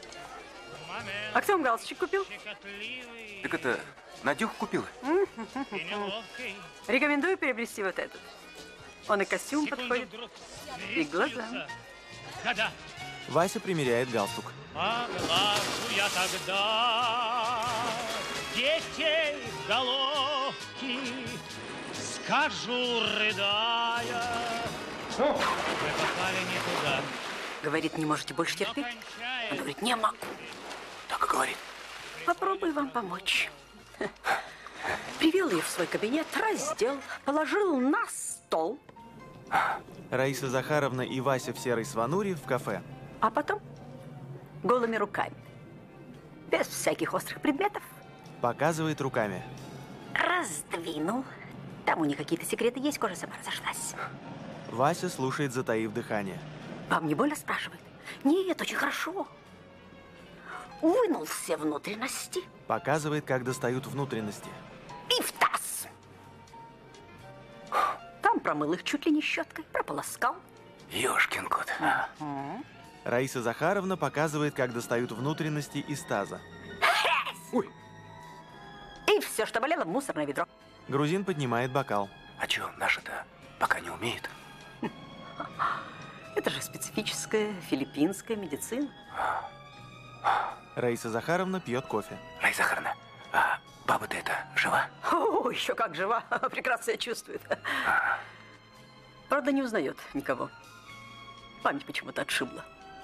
А кто вам галстучек купил? Так это Надюха купила? Рекомендую приобрести вот этот. Он и костюм подходит, и глазам. Вася примеряет галстук. Поглажу я тогда детей головки, скажу, рыдая, мы попали не туда. Говорит, не можете больше терпеть? Он говорит, не могу. Так и говорит. Попробую вам помочь. Привел ее в свой кабинет, раздел, положил на стол. Раиса Захаровна и Вася в серой свануре в кафе. А потом голыми руками, без всяких острых предметов. Показывает руками. Раздвинул. Там у них какие-то секреты есть, кожа сама разошлась. Вася слушает, затаив дыхание. Вам не больно, спрашивает? Нет, очень хорошо. Вынул все внутренности. Показывает, как достают внутренности. И в таз. Там промыл их чуть ли не щеткой, прополоскал. Ёшкин кот. Угу. Раиса Захаровна показывает, как достают внутренности из таза. Ой. И все, что болело, в мусорное ведро. Грузин поднимает бокал. А чё, наши-то пока не умеют? Это же специфическая филиппинская медицина. Раиса Захаровна пьет кофе. Раиса Захаровна, а баба-то это жива? О, Ой, еще как жива, прекрасно себя чувствует. Правда, не узнает никого. Память почему-то отшибла.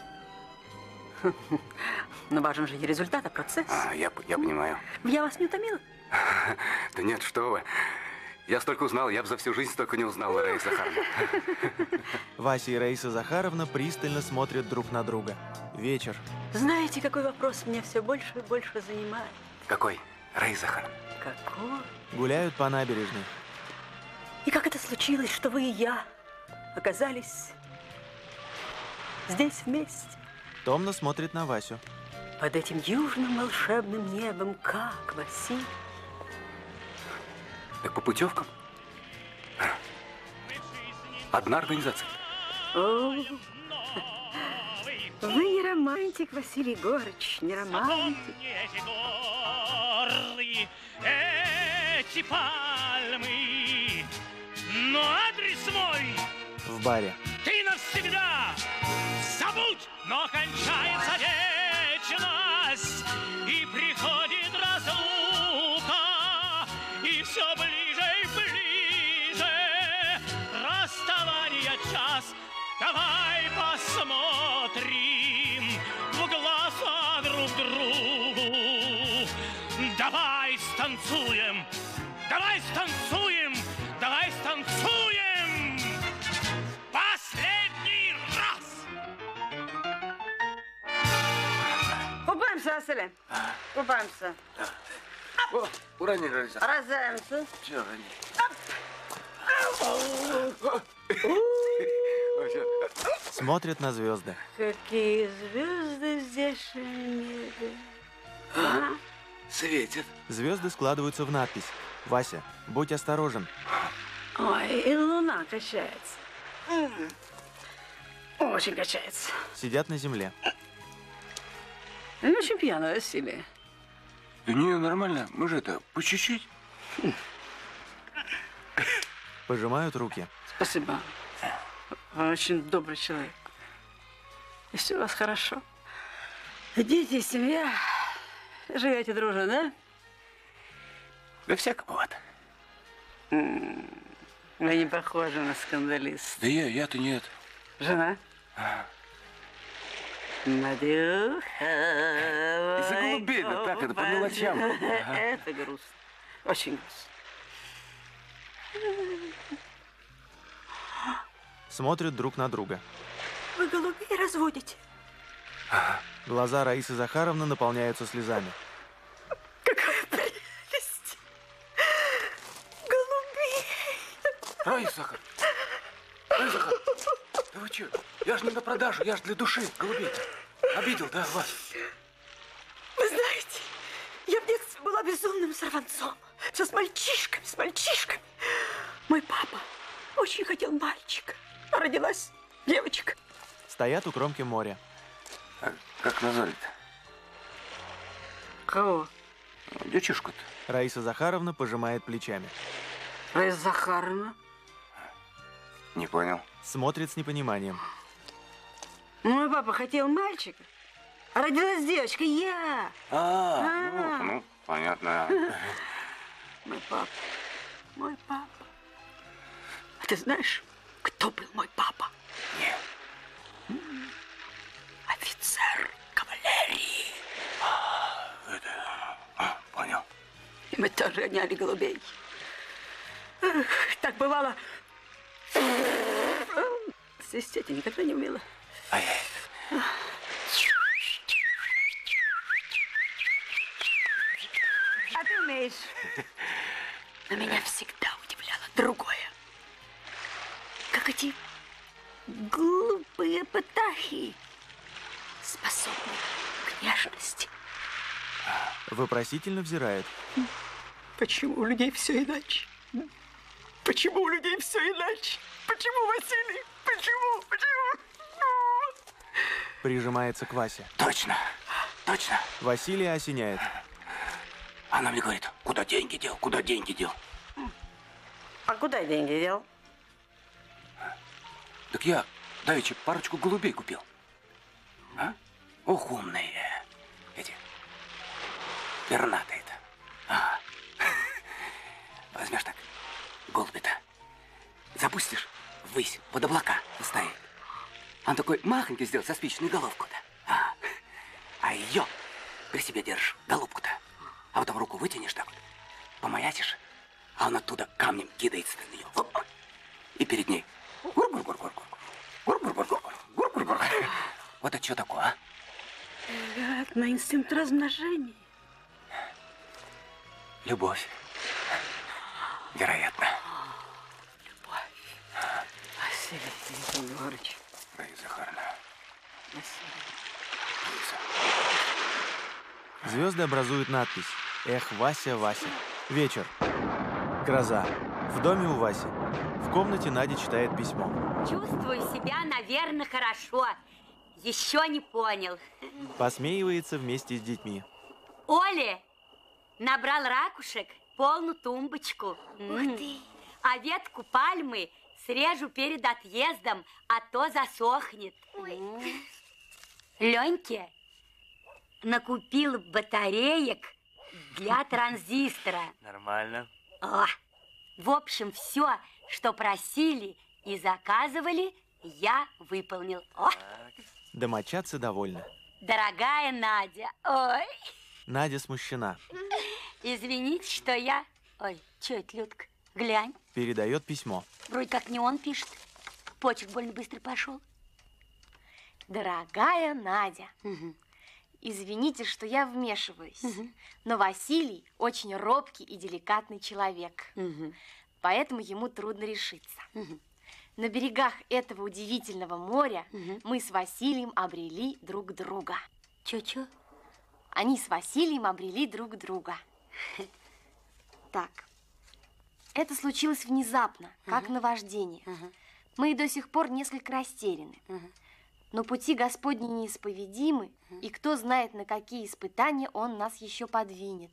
Но важен же не результат, а процесс. А, я, я понимаю. Я вас не утомила? Да нет, что вы. Я столько узнал, я бы за всю жизнь столько не узнала, Раиса Захаровна. Вася и Раиса Захаровна пристально смотрят друг на друга. Вечер. Знаете, какой вопрос меня все больше и больше занимает? Какой, Раиса Захаровна? Какой? Гуляют по набережной. И как это случилось, что вы и я оказались здесь вместе? Томно смотрит на Васю. Под этим южным волшебным небом, как, Василий? Так по путевкам? Одна организация. О, вы не романтик, Василий Егорыч, не романтик. Эти пальмы, но адрес мой в баре. Ты навсегда забудь, но кончается вечность, и приходит разлука, и все ближе и ближе расставание час. Давай посмотрим в глаза друг другу. Давай станцуем, давай станцуем, давай станцуем последний раз. Купаемся, Василий, купаемся. О, уронили, Раиса. Разаемся. Че уронили? Смотрят на звезды. Какие звезды в здешнем небе. А? Светит. Звезды складываются в надпись. Вася, будь осторожен. Ой, и луна качается. Очень качается. Сидят на земле. Ну, очень пьяно, Василий. Да не, нормально. Мы же это, по чуть-чуть. Пожимают руки. Спасибо. Вы очень добрый человек. И все у вас хорошо. Дети, семья. Живете дружно, да? Да всяко бывает. Вы не похожи на скандалиста. Да я, я-то нет. Жена? Надюха. Из-за голубей, да так, это по мелочам. Ага. Это грустно. Очень грустно. Смотрят друг на друга. Вы голубей разводите? Ага. Глаза Раисы Захаровны наполняются слезами. Какая прелесть! Голубей! Раиса Захаровна! Раиса Захаровна! Да вы что? Я же не на продажу, я же для души голубей-то. Обидел, да, вас? Вы знаете, я в детстве была безумным сорванцом. Все с мальчишками, с мальчишками. Мой папа очень хотел мальчика. А родилась девочка. Стоят у кромки моря. А как назвали-то? Кого? Девчушку-то. Раиса Захаровна пожимает плечами. Раиса Захаровна? Не понял. Смотрит с непониманием. Мой папа хотел мальчика, а родилась девочка. Я. А, А. ну, ну, понятно. Мой папа. Мой папа. А ты знаешь, кто был мой папа? Нет. Офицер кавалерии. А, это... А, понял. И мы тоже гоняли голубей. Эх, так бывало. Свистеть я никогда не умела. А я... А ты умеешь. Но меня всегда удивляло другое. Как эти глупые птахи способны к нежности. Вопросительно взирает. Почему у людей все иначе? Почему у людей все иначе? Почему, Василий? Почему? Почему? Прижимается к Васе. Точно, точно. Василия осеняет. Она мне говорит, куда деньги дел, куда деньги дел. А куда деньги дел? Так я давеча парочку голубей купил. А? Ох, умные эти. Пернатые-то. А. запустишь ввысь, под облака стоит. Он такой махонький сделал, со спичную головку-то. А, а ее при себе держишь, голубку-то. А потом руку вытянешь так вот, помаячишь, а он оттуда камнем кидается на нее. Оп, и перед ней. Гур-гур-гур-гур-гур. Вот это что такое, а? Вероятно, инстинкт размножения. Любовь. Вероятно. Любовь. Василий Егорович. Раиса Захаровна. Звезды образуют надпись «Эх, Вася, Вася». Вечер. Гроза. В доме у Васи. В комнате Надя читает письмо. Чувствую себя, наверное, хорошо. Еще не понял. Посмеивается вместе с детьми. Оля набрал ракушек, полную тумбочку. Ух ты! А ветку пальмы срежу перед отъездом, а то засохнет. Ой. Леньке накупил батареек для транзистора. Нормально. О, в общем, все, что просили и заказывали, я выполнил. О. Домочадцы довольны. Дорогая Надя, ой. Надя смущена. Извините, что я... Ой, что это, Людка? Глянь. Передает письмо. Вроде как не он пишет. Почерк больно быстро пошел. Дорогая Надя, Угу. извините, что я вмешиваюсь, Угу. но Василий очень робкий и деликатный человек, Угу. поэтому ему трудно решиться. Угу. На берегах этого удивительного моря Угу. мы с Василием обрели друг друга. Чё-чё? Они с Василием обрели друг друга. Так, это случилось внезапно, как Ага. наваждение. Ага. Мы и до сих пор несколько растеряны. Ага. Но пути Господни неисповедимы, и кто знает, на какие испытания Он нас еще подвинет.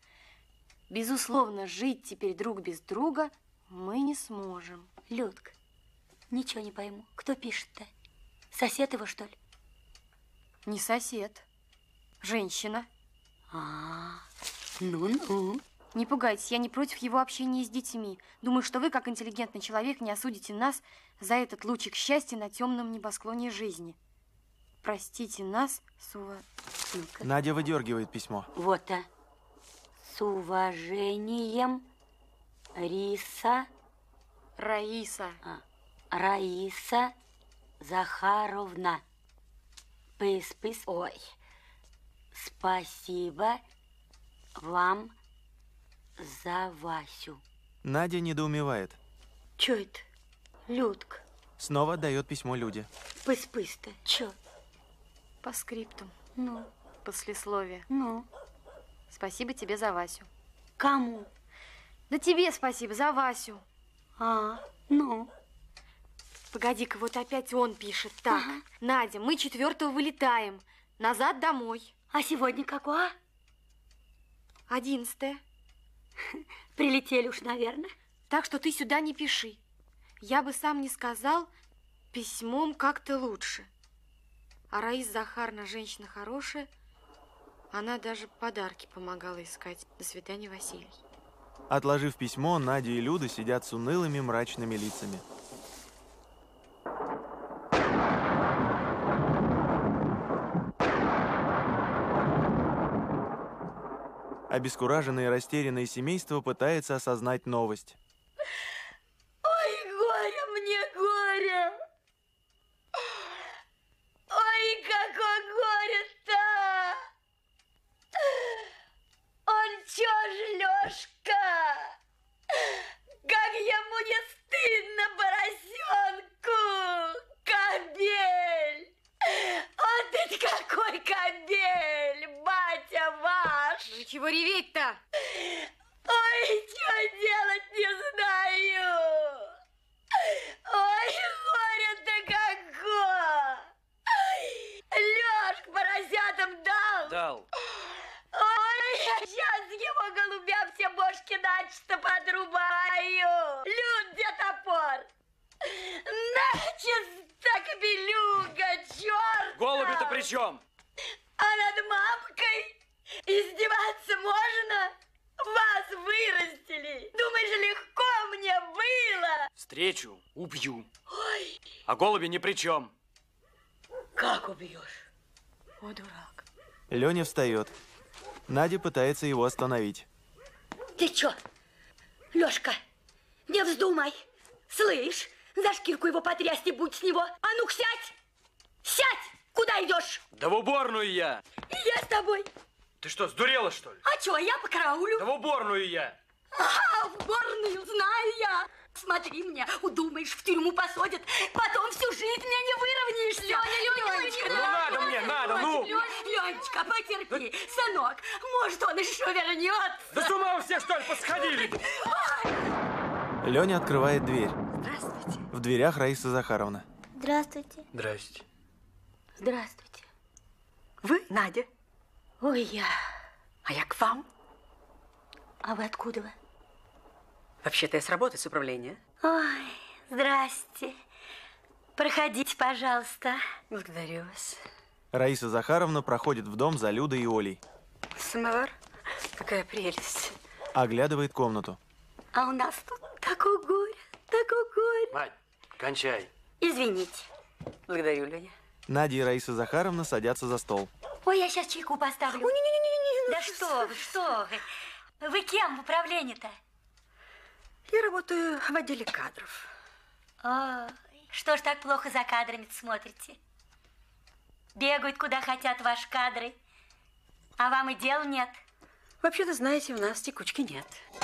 Безусловно, жить теперь друг без друга мы не сможем. Людка, ничего не пойму. Кто пишет-то? Сосед его, что ли? Не сосед. Женщина. А, ну-ну. Не пугайтесь, я не против его общения с детьми. Думаю, что вы, как интеллигентный человек, не осудите нас за этот лучик счастья на темном небосклоне жизни. Простите нас с ува... Ну-ка. Надя выдергивает письмо. Вот, а. С уважением, Риса... Раиса. А, Раиса Захаровна. Пыс-пыс. Ой. Спасибо вам за Васю. Надя недоумевает. Чё это, Людка? Снова отдает письмо Люде. Пыс-пыс-то, чё? По скриптум. Ну? Послесловие. Ну? Спасибо тебе за Васю. Кому? Да тебе спасибо за Васю. А, ну? Погоди-ка, вот опять он пишет. Так, Ага. Надя, мы четвертого вылетаем. Назад домой. А сегодня какое? Одиннадцатое. Прилетели уж, наверное. Так что ты сюда не пиши. Я бы сам не сказал, письмом как-то лучше. А Раиса Захаровна женщина хорошая. Она даже подарки помогала искать. До свидания, Василий. Отложив письмо, Надя и Люда сидят с унылыми мрачными лицами. Обескураженное и растерянное семейство пытается осознать новость. Ой, горе мне, горе! Ой, какое горе-то! Он чё ж, Лёшка? Как ему не стыдно, поросенку! Кобель! Вот это какой кобель, батя ваш! Ну чего реветь-то? Ой, что делать не знаю! Ой, горе-то какое! Лёшка поросятам дал? Дал. Ой, я сейчас его голубям все бошки начисто подрубаю! Люд, где топор? Начисто кобелюга, чёрт! Голуби-то при чем? А над мамкой издеваться можно? Вас вырастили. Думаешь, легко мне было? Встречу, убью. Ой. А голуби ни при чем. Как убьешь? О, дурак. Леня встает. Надя пытается его остановить. Ты чё? Лёшка, не вздумай. Слышь, за шкирку его потрясти будь с него. А ну-ка сядь! Сядь! Куда идешь? Да в уборную я. И я с тобой. Ты что, сдурела, что ли? А чё, я по караулю? Да в уборную я. А, в уборную, знаю я. Смотри мне, удумаешь, в тюрьму посадят, потом всю жизнь меня не выровняешь. Леня, Ленечка, ну надо мне, надо, ну. Ленечка, потерпи, сынок, может, он еще вернется. Да с ума у всех, что ли, посходили? Леня открывает дверь. Здравствуйте. В дверях Раиса Захаровна. Здравствуйте. Здрасте. Здравствуйте. Вы Надя? Ой, я. А я к вам. А вы откуда вы? Вообще-то я с работы, с управления. Ой, здрасте. Проходите, пожалуйста. Благодарю вас. Раиса Захаровна проходит в дом за Людой и Олей. Самовар? Какая прелесть. Оглядывает комнату. А у нас тут такое горе, такое горе. Мать, кончай. Извините. Благодарю, Леня. Надя и Раиса Захаровна садятся за стол. Ой, я сейчас чайку поставлю. Ой, не-не-не. Да что вы, что вы? Вы кем в управлении-то? Я работаю в отделе кадров. Ой, что ж так плохо за кадрами смотрите? Бегают куда хотят ваши кадры, а вам и дела нет. Вообще-то, знаете, у нас текучки нет.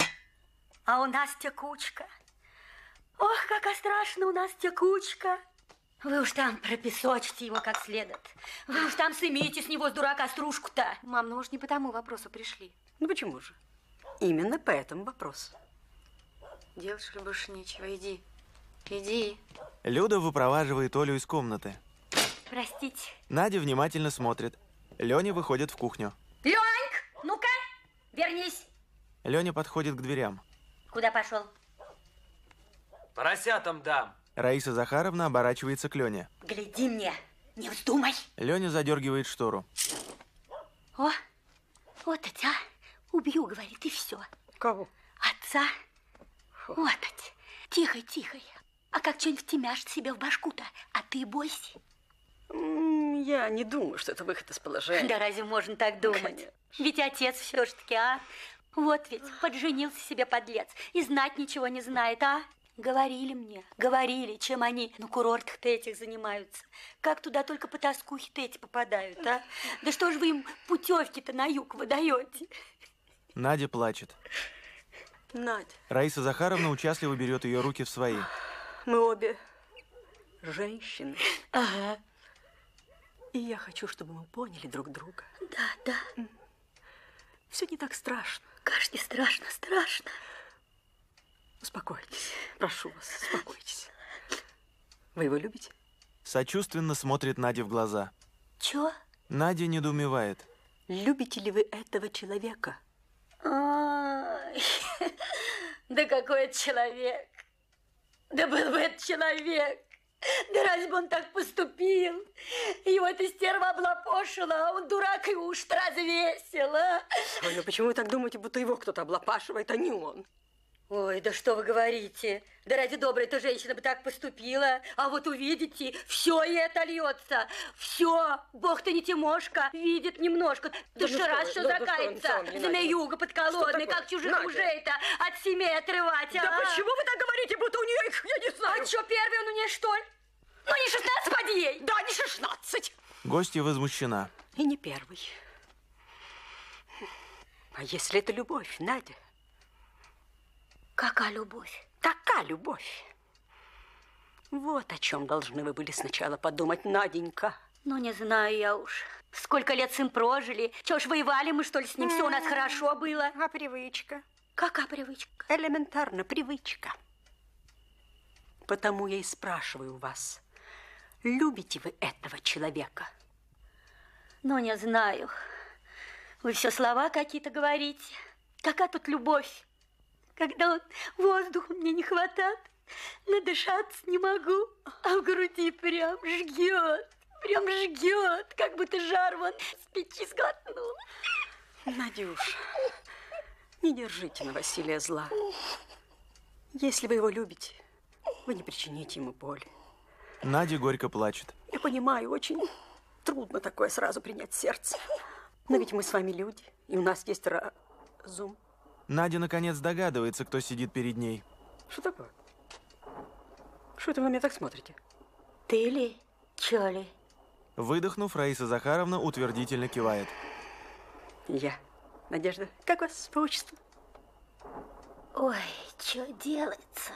А у нас текучка. Ох, как страшно у нас текучка. Вы уж там пропесочите его как следует. Вы уж там сымите с него, с дурака, стружку-то. Мам, ну уж не по тому вопросу пришли. Ну почему же? Именно по этому вопросу. Делать, что ли, больше нечего. Иди. Иди. Люда выпроваживает Олю из комнаты. Простите. Надя внимательно смотрит. Леня выходит в кухню. Леньк, ну-ка, вернись. Леня подходит к дверям. Куда пошел? Поросятам дам. Раиса Захаровна оборачивается к Лене. Гляди мне, не вздумай. Леня задергивает штору. О, вот отца убью, говорит, и все. Кого? Отца. Вот отец. Тихо, тихо. А как что-нибудь втемяшь себе в башку-то, а ты бойся. Я не думаю, что это выход из положения. Да разве можно так думать? Конечно. Ведь отец все ж таки, а? Вот ведь, подженился себе подлец и знать ничего не знает, а? Говорили мне, говорили, чем они на курортах-то этих занимаются. Как туда только потаскухи-то эти попадают, а? Да что ж вы им путевки-то на юг выдаете? Надя плачет. Надя. Раиса Захаровна участливо берет ее руки в свои. Мы обе женщины. Ага. И я хочу, чтобы мы поняли друг друга. Да, да. Все не так страшно. Конечно, страшно, страшно. Успокойтесь. Прошу вас, успокойтесь. Вы его любите? Сочувственно смотрит Надя в глаза. Чё? Надя недоумевает. Любите ли вы этого человека? Ой, да какой это человек? Да был бы это человек. Да разве бы он так поступил? Его эта стерва облапошила, а он дурак и уж развесила. Ой, ну почему вы так думаете, будто его кто-то облапашивает, а не он? Ой, да что вы говорите? Да ради доброй-то женщина бы так поступила. А вот увидите, все ей отольется. Все. Бог-то не Тимошка, видит немножко. Да, Да что ну раз что что вы, да, закается. да что вы, Змеюга подколодная, Что как чужих Надя? мужей-то от семей отрывать. Да а? почему вы так говорите, будто у нее их, я не знаю. А что, первый он у нее, что ли? Ну, не шестнадцать поди ей. Да, не шестнадцать. Гостья возмущена. И не первый. А если это любовь, Надя? Какая любовь? Такая любовь. Вот о чем должны вы были сначала подумать, Наденька. Ну, не знаю я уж. Сколько лет с ним прожили. Чего ж, воевали мы, что ли, с ним? Все у нас хорошо было. А привычка? Какая привычка? Элементарно, привычка. Потому я и спрашиваю вас, любите вы этого человека? Ну, не знаю. Вы все слова какие-то говорите. Какая тут любовь? Когда он воздуха мне не хватает, надышаться не могу, а в груди прям жгет, прям жгет, как будто жар вон с печи сглотнул. Надюш, не держите на Василия зла. Если вы его любите, Вы не причините ему боль. Надя горько плачет. Я понимаю, очень трудно такое сразу принять в сердце. Но ведь мы с вами люди, и у нас есть разум. Надя, наконец, догадывается, кто сидит перед ней. Что такое? Что это вы на меня так смотрите? Ты ли? Чё ли? Выдохнув, Раиса Захаровна утвердительно кивает. Я. Надежда, как вас по отчеству? Ой, что делается?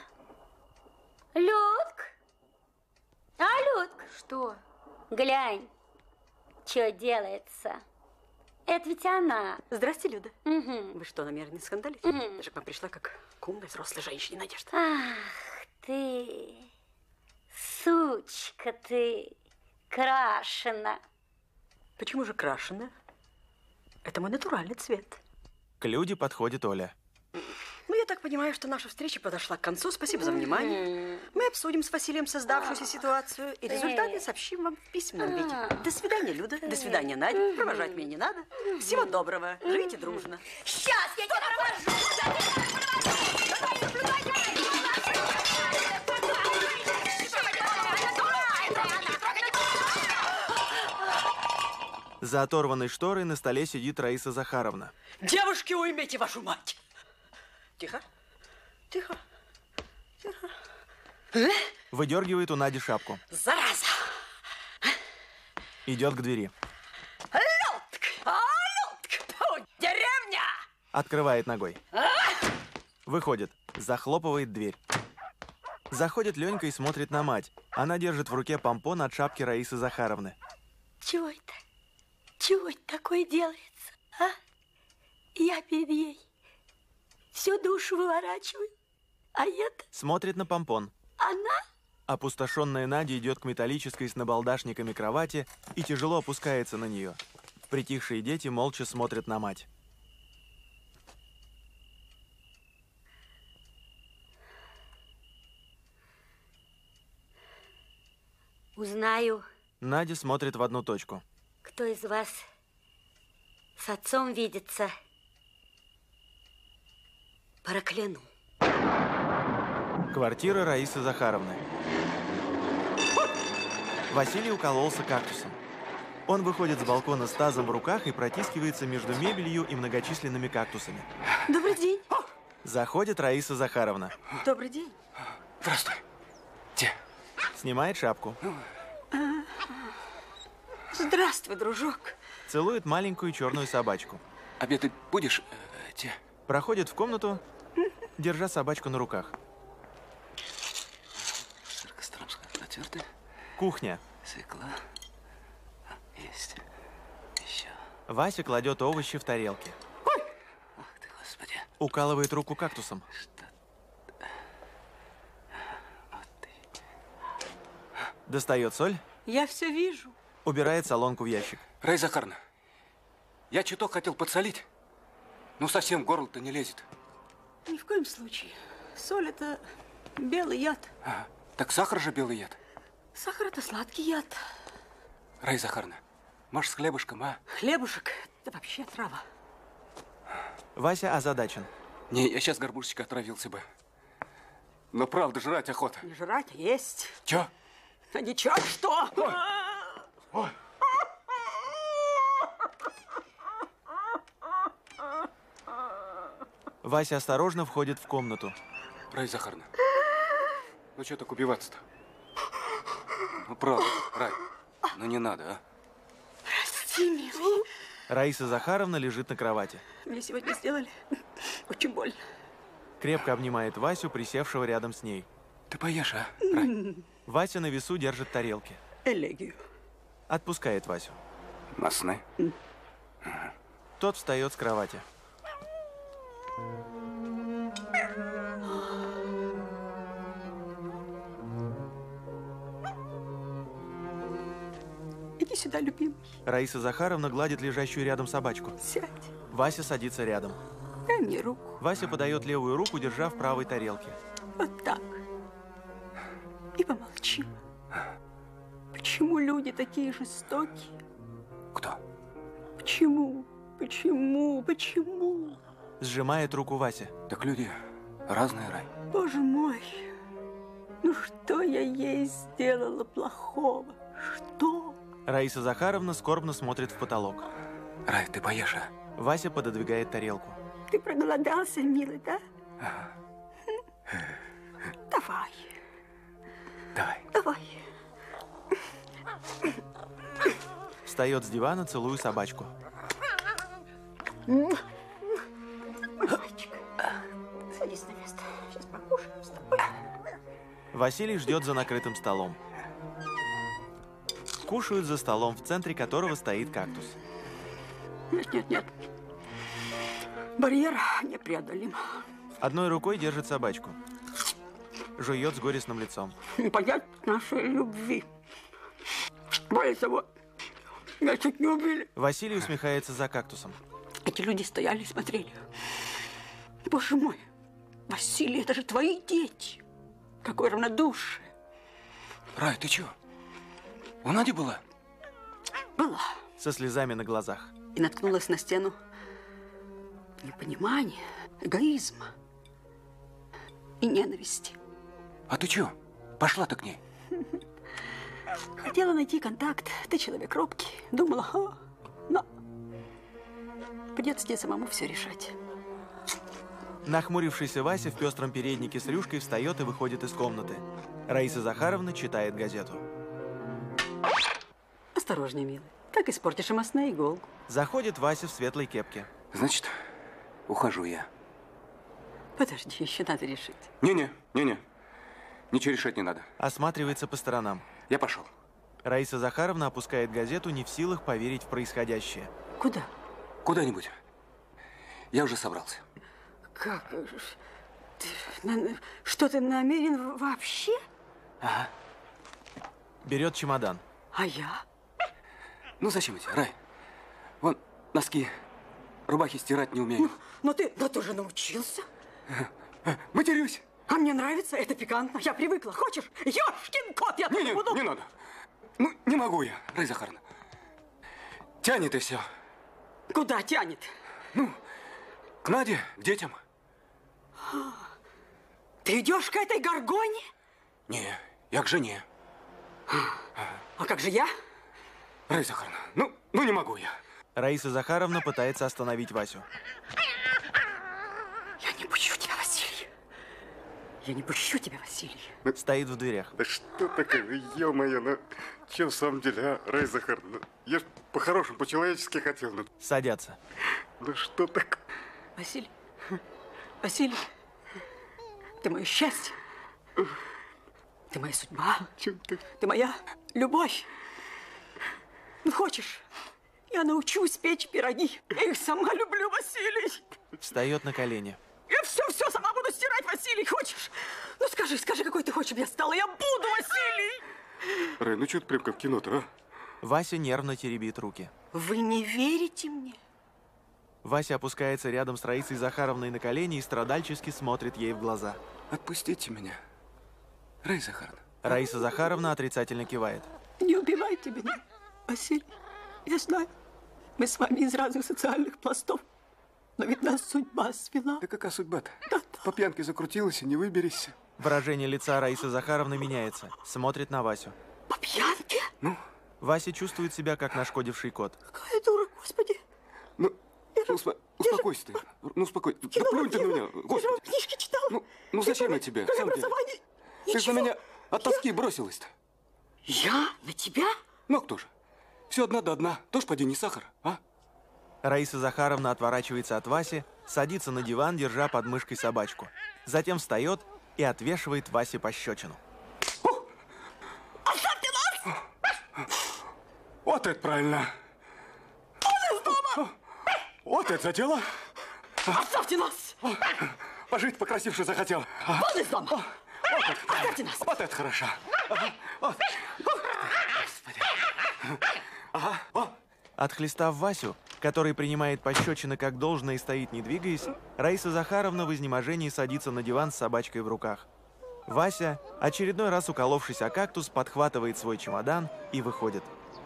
Людк! А, Людк? Что? Глянь, что делается. Это ведь она. Здрасте, Люда. Угу. Вы что, намеренно скандалите? Угу. Я же к вам пришла как к умной взрослой женщине, Надежда. Ах ты, сучка ты, крашена. Почему же крашена? Это мой натуральный цвет. К Люде подходит Оля. Ну, я так понимаю, что наша встреча подошла к концу. Спасибо за внимание. Мы обсудим с Василием создавшуюся ситуацию и результаты сообщим вам в письменном виде. До свидания, Люда. До свидания, Надя. Провожать меня не надо. Всего доброго. Живите дружно. Сейчас я тебя провожу. За оторванной шторой на столе сидит Раиса Захаровна. Девушки, уймите вашу мать! Тихо, тихо, тихо. Выдергивает у Нади шапку. Зараза! Идет к двери. Людк! А, Людк! Фу, деревня! Открывает ногой. Выходит. Захлопывает дверь. Заходит Ленька и смотрит на мать. Она держит в руке помпон от шапки Раисы Захаровны. Чего это? Чего это такое делается, а? Я перед ней всю душу выворачиваю, а это... Смотрит на помпон. Она? Опустошенная Надя идет к металлической с набалдашниками кровати и тяжело опускается на нее. Притихшие дети молча смотрят на мать. Узнаю. Надя смотрит в одну точку. Кто из вас с отцом видится, прокляну. Квартира Раисы Захаровны. Василий укололся кактусом. Он выходит с балкона с тазом в руках и протискивается между мебелью и многочисленными кактусами. Добрый день. Заходит Раиса Захаровна. Добрый день. Здравствуй. Где? Снимает шапку. Здравствуй, дружок. Целует маленькую черную собачку. Обедать будешь, э, те? Проходит в комнату, держа собачку на руках. Сырокостромская натертая. Кухня. Свекла. Есть. Еще. Вася кладет овощи в тарелки. Ой! Ах ты, Господи. Укалывает руку кактусом. Что? Вот ты. Достает соль. Я все вижу. Убирает солонку в ящик. Раиса Захаровна, я чуток хотел подсолить, но совсем в горло-то не лезет. Ни в коем случае. Соль – это белый яд. А, так сахар же белый яд. Сахар – это сладкий яд. Раиса Захаровна, может, с хлебушком, а? Хлебушек – это вообще трава. Вася озадачен. Не, я сейчас горбушечка отравился бы. Но правда, жрать охота. Не жрать, а есть. Чё? А ничего, что? Ой. Ой. Вася осторожно входит в комнату. Раиса Захаровна, ну что так убиваться-то? Ну правда, Рай, ну не надо, а? Прости, милый. Раиса Захаровна лежит на кровати. Мне сегодня сделали очень больно. Крепко обнимает Васю, присевшего рядом с ней. Ты поешь, а, Рай? Вася на весу держит тарелки. Элегию. Отпускает Васю. На сны? Тот встает с кровати. Иди сюда, любимый. Раиса Захаровна гладит лежащую рядом собачку. Сядь. Вася садится рядом. Дай мне руку. Вася подает левую руку, держа в правой тарелке. Вот так. И помолчим. Почему люди такие жестокие? Кто? Почему? Почему? Почему? Сжимает руку Вася. Так люди разные, Рай. Боже мой. Ну что я ей сделала плохого? Что? Раиса Захаровна скорбно смотрит в потолок. Рай, ты поешь, а? Вася пододвигает тарелку. Ты проголодался, милый, да? Ага. Давай. Давай. Давай. Встает с дивана, целую собачку. Мальчик, садись на место. Сейчас покушаем с тобой. Василий ждет за накрытым столом. Кушают за столом, в центре которого стоит кактус. Нет, нет, нет. Барьер непреодолим. Одной рукой держит собачку. Жует с горестным лицом. Не понять нашей любви. Более того, меня чуть не убили. Василий усмехается за кактусом. Эти люди стояли и смотрели. Боже мой, Василий, это же твои дети. Какое равнодушие. Рай, ты чё? У Нади была? Была. Со слезами на глазах. И наткнулась на стену непонимания, эгоизма и ненависти. А ты чё? Пошла-то к ней? Хотела найти контакт. Ты человек робкий. Думала, а, но придется тебе самому все решать. Нахмурившийся Вася в пестром переднике с рюшкой встает и выходит из комнаты. Раиса Захаровна читает газету. Осторожней, милый. Так испортишь и масную иголку. Заходит Вася в светлой кепке. Значит, ухожу я. Подожди, еще надо решить. Не-не, не-не. Ничего решать не надо. Осматривается по сторонам. Я пошел. Раиса Захаровна опускает газету, не в силах поверить в происходящее. Куда? Куда-нибудь. Я уже собрался. Как? Ты, на, что ты намерен вообще? Ага. Берет чемодан. А я? Ну зачем эти, Рай? Вон, носки, рубахи стирать не умею. Ну, но ты, но ты уже научился. Матерюсь. А мне нравится, это пикантно. Я привыкла. Хочешь? Ёшкин кот, я не, не, буду. Не надо. Ну, не могу я, Рай Захаровна. Тянет и все. Куда тянет? Ну, к Наде, к детям. Ты идешь к этой горгоне? Не, я к жене. А как же я? Раиса Захаровна, ну, ну не могу я. Раиса Захаровна пытается остановить Васю. Я не пущу тебя, Василий. Я не пущу тебя, Василий. Стоит в дверях. Да что такое, ё-моё, ну, чё в самом деле, а, Раиса Захаровна? Я ж по-хорошему, по-человечески хотел. Ну. Садятся. Да что так? Василий, Василий, ты мое счастье. Ты моя судьба. Чем ты? Ты моя любовь. Ну, хочешь, я научусь печь пироги. Я их сама люблю, Василий. Встает на колени. Я все-все сама буду стирать, Василий. Хочешь? Ну, скажи, скажи, какой ты хочешь, чтобы я стала. Я буду, Василий. Рай, ну что ты прям как в кино-то, а? Вася нервно теребит руки. Вы не верите мне? Вася опускается рядом с Раисой Захаровной на колени и страдальчески смотрит ей в глаза. Отпустите меня, Раиса Захаровна. Раиса Захаровна отрицательно кивает. Не убивайте меня, Василий. Я знаю, мы с вами из разных социальных пластов. Но ведь нас судьба свела. Да какая судьба-то? Да, по пьянке закрутилась и не выберешься. Выражение лица Раисы Захаровны меняется. Смотрит на Васю. По пьянке? Ну? Вася чувствует себя, как нашкодивший кот. Какая дура, Господи. Ну, ну успо успокойся ты. Ну, успокойся. Да плюнь ты на меня, Господи. Я же книжки читала. Ну, ну зачем я тебе, в самом деле? Ты же на меня от тоски бросилась-то. Я? На тебя? Ну, а кто же? Все одна до одна. Тоже поди не сахар, а? Раиса Захаровна отворачивается от Васи, садится на диван, держа под мышкой собачку. Затем встает и отвешивает Васе пощечину. Оставьте нас! Вот это правильно. Он из дома! Вот это за дело. Оставьте нас! Пожить покрасивше захотел. Вон из дома! Вот это, оставьте нас! Вот это хорошо. Ага. Вот. Господи. Ага. О. Отхлестав Васю, который принимает пощечины как должное и стоит не двигаясь, Раиса Захаровна в изнеможении садится на диван с собачкой в руках. Вася, очередной раз уколовшись о кактус, подхватывает свой чемодан и выходит.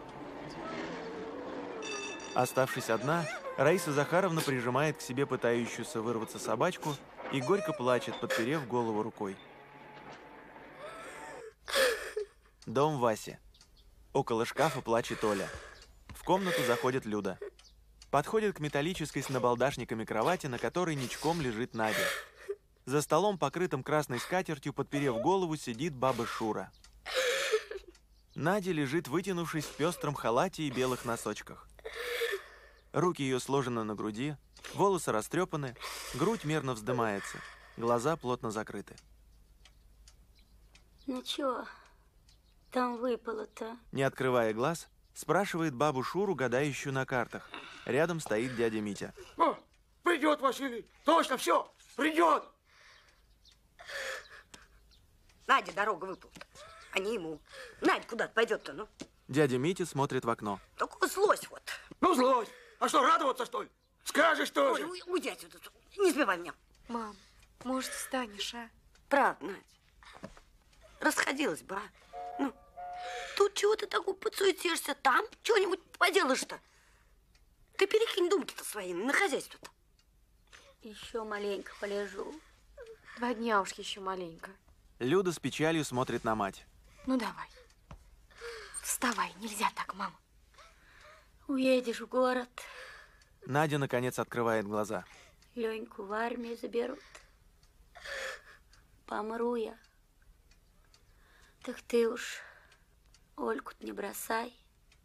Оставшись одна, Раиса Захаровна прижимает к себе пытающуюся вырваться собачку и горько плачет, подперев голову рукой. Дом Васи. Около шкафа плачет Оля. В комнату заходит Люда. Подходит к металлической с набалдашниками кровати, на которой ничком лежит Надя. За столом, покрытым красной скатертью, подперев голову, сидит баба Шура. Надя лежит, вытянувшись в пестром халате и белых носочках. Руки ее сложены на груди, волосы растрепаны, грудь мерно вздымается, глаза плотно закрыты. Ну чё там выпало-то? Не открывая глаз, спрашивает бабу Шуру, гадающую на картах. Рядом стоит дядя Митя. О, придет Василий. Точно, все, придет. Наде дорога выпала, а не ему. Надя куда-то пойдет-то, ну? Дядя Митя смотрит в окно. Такую злость вот. Ну, злость. А что, радоваться, что ли? Скажешь тоже. Ой, уйди отсюда. Не сбивай меня. Мам, может, встанешь, а? Правда, Надя. Расходилась бы, а? Ну, тут чего ты такой подсуетишься? Там чего-нибудь поделаешь-то? Ты перекинь думки-то свои на хозяйство-то. Еще маленько полежу. Два дня уж еще маленько. Люда с печалью смотрит на мать. Ну, давай. Вставай, нельзя так, мама. Уедешь в город. Надя, наконец, открывает глаза. Леньку в армию заберут. Помру я. Так ты уж Ольку-то не бросай.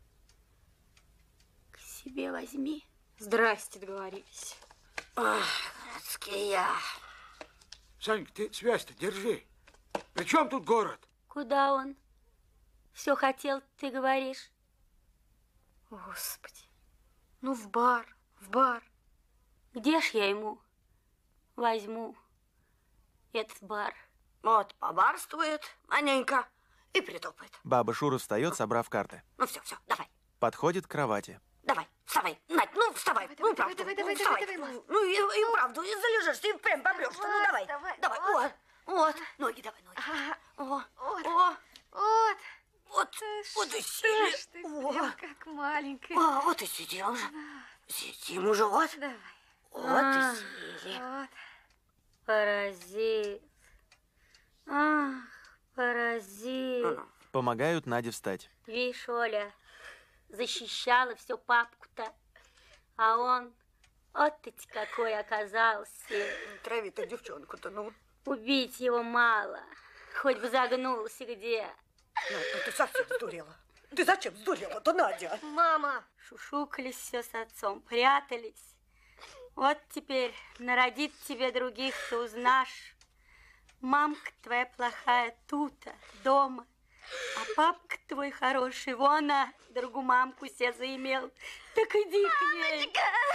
К себе возьми. Здрасте, договорились. Ах, городские я. Санька, ты связь-то держи. При чем тут город? Куда он? Все хотел, ты говоришь. Господи. Ну, в бар, в бар. Где ж я ему возьму этот бар? Вот, побарствует маленько и притопает. Баба Шура встает, собрав карты. Ну, все, все, давай. Подходит к кровати. Давай, вставай, Надь, ну, вставай. Давай, ну, давай, правду, давай, ну, давай, вставай. давай, давай, Ну, и, и правду, и залежешься, и впрямь помрешь-то. Ну, давай, давай, давай, вот. вот, вот. Ноги давай, ноги. Ага. О, Вот. о, Вот. вот, вот и сидим. Ты прям как маленькая. А, вот и сидим уже. Сидим уже, вот. Давай. Вот А, и сидим. Вот. Паразит. Ах, паразит. Помогают Наде встать. Видишь, Оля, защищала все папку-то. А он, вот ты какой оказался. Трави ты девчонку-то, ну. Убить его мало. Хоть бы загнулся где. Надь, ну ты совсем сдурела. Ты зачем сдурела-то, Надя? Мама. Шушукались все с отцом, прятались. Вот теперь народит тебе других, ты узнашь. Мамка твоя плохая тут-то, дома. А папка твой хороший, вон, а, другую мамку себе заимел. Так иди к ней.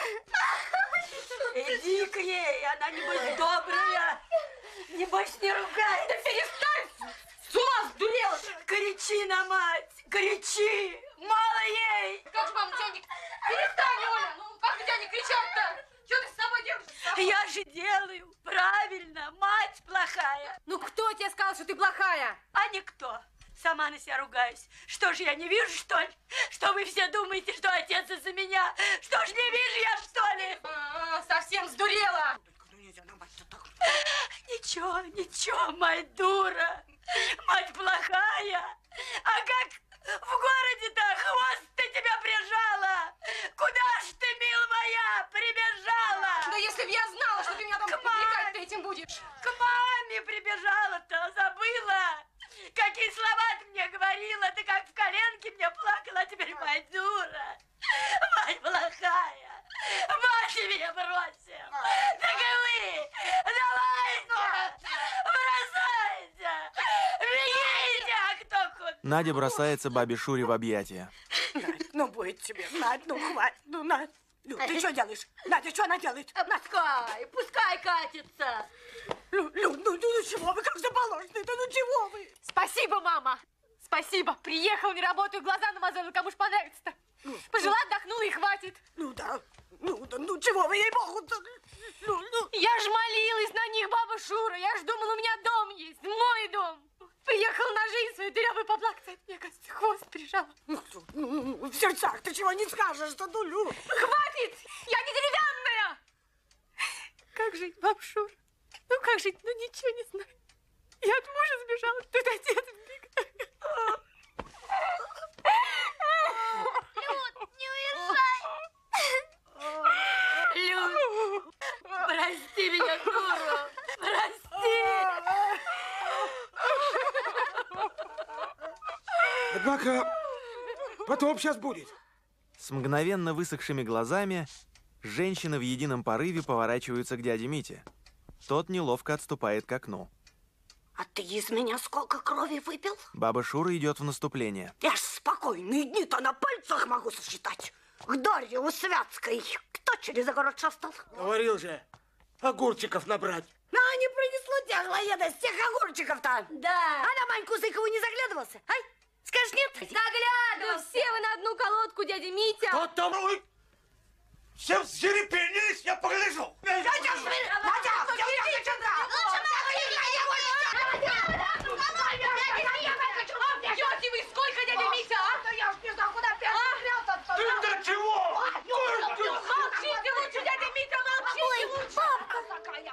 Иди к ней, она небось добрая. Небось не ругает. Да перестань! С ума сдурела! Кричи на мать, кричи! Мало ей! Как же, мама, чё не... Перестань, Оля! Ну, как же тебя не кричать-то? Что ты с собой делаешь? Я же делаю правильно, мать плохая. Ну, кто тебе сказал, что ты плохая? А никто. Сама на себя ругаюсь. Что ж, я не вижу, что ли? Что вы все думаете, что отец из-за меня? Что ж, не вижу я, что ли? А, совсем сдурела! Ничего, ничего, мать дура. Мать плохая. А как в городе-то хвост ты тебя прижала? Куда ж ты, мил моя, прибежала? Да если б я знала, что ты меня там привлекать ты этим будешь. К маме прибежала-то, забыла? Какие слова ты мне говорила? Ты как в коленке мне плакала, а теперь мать дура. Мать плохая. Мать меня бросил. Так и вы, давайте, бросайте. Бегите, а кто куда. Надя бросается бабе Шуре в объятия. Надь, ну будет тебе, Надь, ну хватит, ну Надь. Люд, ты что делаешь? Надя, что она делает? Пускай, пускай катится. Люд, Люд, ну, ну чего вы, как заположены, да ну чего вы? Спасибо, мама. Спасибо. Приехал, не работаю, глаза намазала. Кому ж понравится-то? Ну, Пожила, отдохнула и хватит. Ну да, ну да, ну чего вы, ей-богу-то? Ну, ну. Я ж молилась на них, баба Шура. Я ж думала, у меня дом есть, мой дом. Приехала на жизнь свою дырявую поплакать. Мне, кажется, хвост прижала. Ну, ну, в сердцах ты чего не скажешь-то, ну, Люд? Хватит! Я не деревянная! Как жить, баба Шура? Ну, как жить? Ну, ничего не знаю. Я от мужа сбежала, тут отец бег. Однако, потом сейчас будет. С мгновенно высохшими глазами женщины в едином порыве поворачиваются к дяде Мите. Тот неловко отступает к окну. А ты из меня сколько крови выпил? Баба Шура идет в наступление. Я ж спокойные дни-то на пальцах могу сосчитать. К Дарье у Святской кто через огород шастал? Говорил же, огурчиков набрать. А не принесло тяглоеда с тех огурчиков-то. Да. А на Маньку Зыкову не заглядывался? Ай, скажешь нет? Заглядывай, все вы на одну колодку, дядя Митя. Кто там? Ой, все взерепенились, я погляжу. Надя, Надя, Идете вы, сколько, дядя Митя, а? Я ж не знаю, куда опять прятаться. Ты до чего? Молчите лучше, дядя Митя, молчите лучше.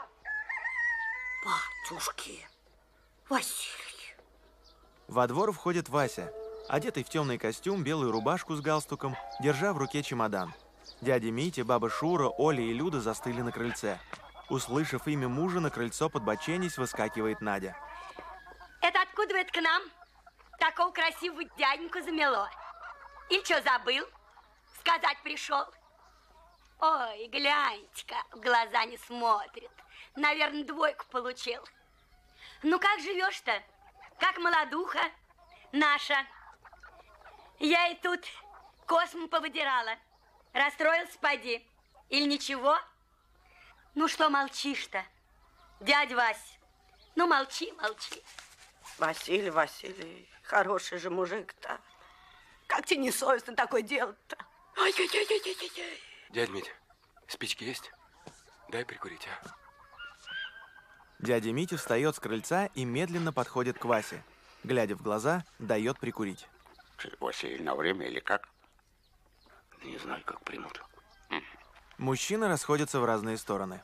Батюшки, Василий. Во двор входит Вася, одетый в темный костюм, белую рубашку с галстуком, держа в руке чемодан. Дядя Митя, баба Шура, Оля и Люда застыли на крыльце. Услышав имя мужа, на крыльцо подбоченясь выскакивает Надя. Это откуда это к нам? Такого красивого дяденьку замело. Или что, забыл? Сказать пришел. Ой, гляньте-ка, в глаза не смотрит. Наверное, двойку получил. Ну, как живешь-то? Как молодуха наша? Я и тут косму повыдирала. Расстроился, поди? Или ничего? Ну, что молчишь-то, дядя Вась? Ну, молчи, молчи. Василий, Василий, хороший же мужик-то. Как тебе несовестно такое делать-то? Ай-яй-яй-яй-яй-яй. Дядь Мить, спички есть? Дай прикурить, а? Дядя Митя встает с крыльца и медленно подходит к Васе. Глядя в глаза, дает прикурить. Василий, на время или как? Не знаю, как примут. Мужчины расходятся в разные стороны.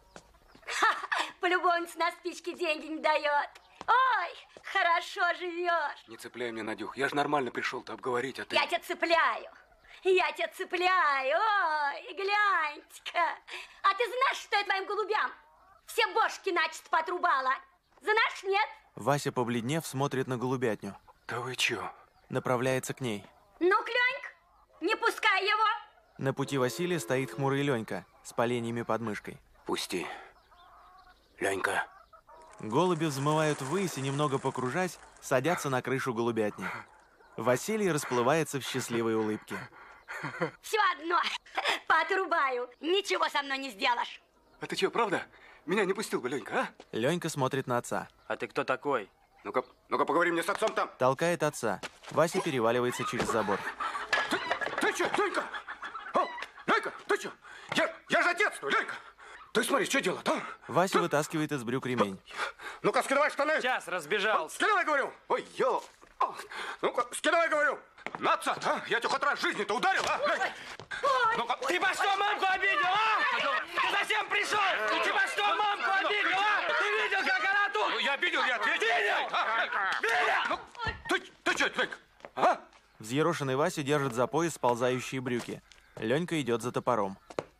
Полюбовница на спички деньги не дает. Ой, хорошо живешь. Не цепляй меня, Надюх. Я же нормально пришел-то обговорить, а ты... Я тебя цепляю. Я тебя цепляю. Ой, гляньте-ка. А ты знаешь, что я твоим голубям все бошки начисто потрубала? Знаешь, нет? Вася, побледнев, смотрит на голубятню. Да вы чё? Направляется к ней. Ну, Ленька, не пускай его. На пути Василия стоит хмурый Ленька с поленьями под мышкой. Пусти. Ленька. Голуби взмывают ввысь и, немного покружась, садятся на крышу голубятни. Василий расплывается в счастливой улыбке. Все одно, поотрубаю. Ничего со мной не сделаешь. А ты чё, правда? Меня не пустил бы, Ленька, а? Ленька смотрит на отца. А ты кто такой? Ну-ка, ну-ка поговори мне с отцом там. Толкает отца. Вася переваливается через забор. Ты, ты чё, Ленька? О, Ленька, ты чё? Я, я же отец, ну, Ленька. Ты смотри, что делать, а? Вася вытаскивает из брюк ремень. Ну-ка, скидывай штаны. Сейчас разбежался. Скидывай, говорю. Ой, ё. Ну-ка, скидывай, говорю. На отца, а? Я тебя хоть раз в жизни-то ударил, а? Ну-ка. Ты по что мамку обидел, а? Ты зачем пришел? Ты по что мамку обидел, а? Ты видел, как она тут? Ну, я видел, я ответил. Видел? А? Ну, ты, ты что, Ленька? А? Взъерошенный Вася держит за пояс сползающие брюки. Ленька идет за топором.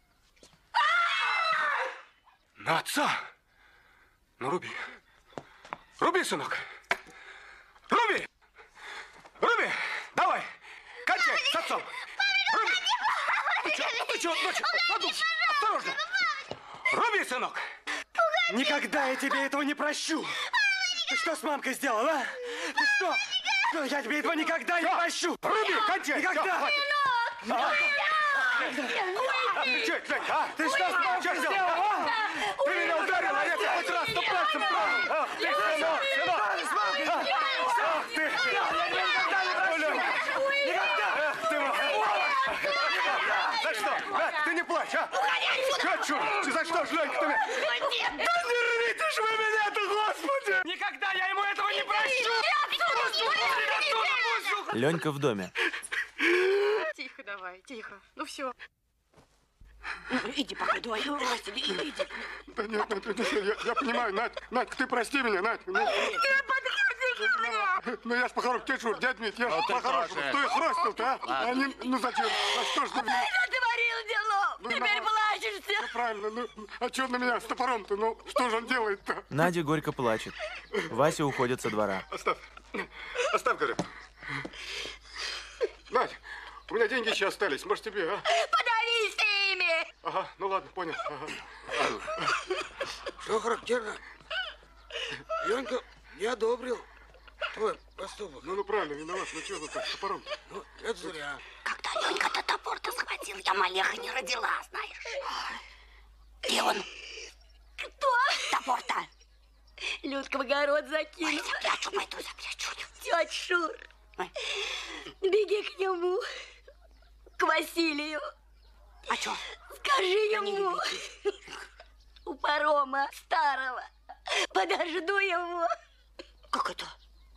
На отца? Ну, руби. Руби, сынок. Руби! Руби! Давай! Кончай с отцом! Руби! Ты чё? Ты чё? Дочь, подумай! Осторожно! Руби, сынок! Никогда я тебе этого не прощу! Ты что с мамкой сделал, а? Ты что? Ну, я тебе этого никогда не прощу! Руби, кончай! Никогда! Ты чё, Ленька, а? Ты что с мамкой сделал, а? Ты меня ударил, а я тебя хоть раз то пальцем тронул! Ах ты, сынок, сынок! Ах ты! Я тебя никогда не прощу! Никогда! Ах ты, за что? Надь, ты не плачь, а? Чё, чур? За что ж, Ленька, ты меня? Да не рвите ж вы меня-то, Господи! Никогда я ему этого не прощу! Ленька в доме. Тихо давай, тихо. Ну все. Ну, иди пока, давай, Василий, иди. Да нет, Надь, это всё, я, я понимаю, Надь, Надь, ты прости меня, Надь. Ну, Ты подходи ко мне! ну я ж по-хорошему, ты что, дядь Мить, я ж Ну, ты по-хорошему, тоже. что их ростил-то, а? Ладно. Они, ну зачем? А что ж ты меня? Ты натворил дело. Ну, Теперь ну, плачешься. Ну правильно, ну, а что на меня с топором-то? Ну, что же он делает-то? Надя горько плачет. Вася уходит со двора. Оставь, оставь, говорю. Надь, у меня деньги еще остались. Может, тебе, а? Подавись ты ими! Ага, ну ладно, понял. Ага. Что характерно? Ленька не одобрил твой поступок. Ну, ну правильно, виноват. Ну что ты так с топором? Ну, это зря. Когда Ленька-то топор-то схватил, я малеха не родила, знаешь. Где он? Кто? Топор-то. Людка в огород закинула. Ой, запрячу, пойду запрячу. Тетя Шур, ой, беги к нему, к Василию. А что? Скажи ему, у парома старого, подожду его. Как это?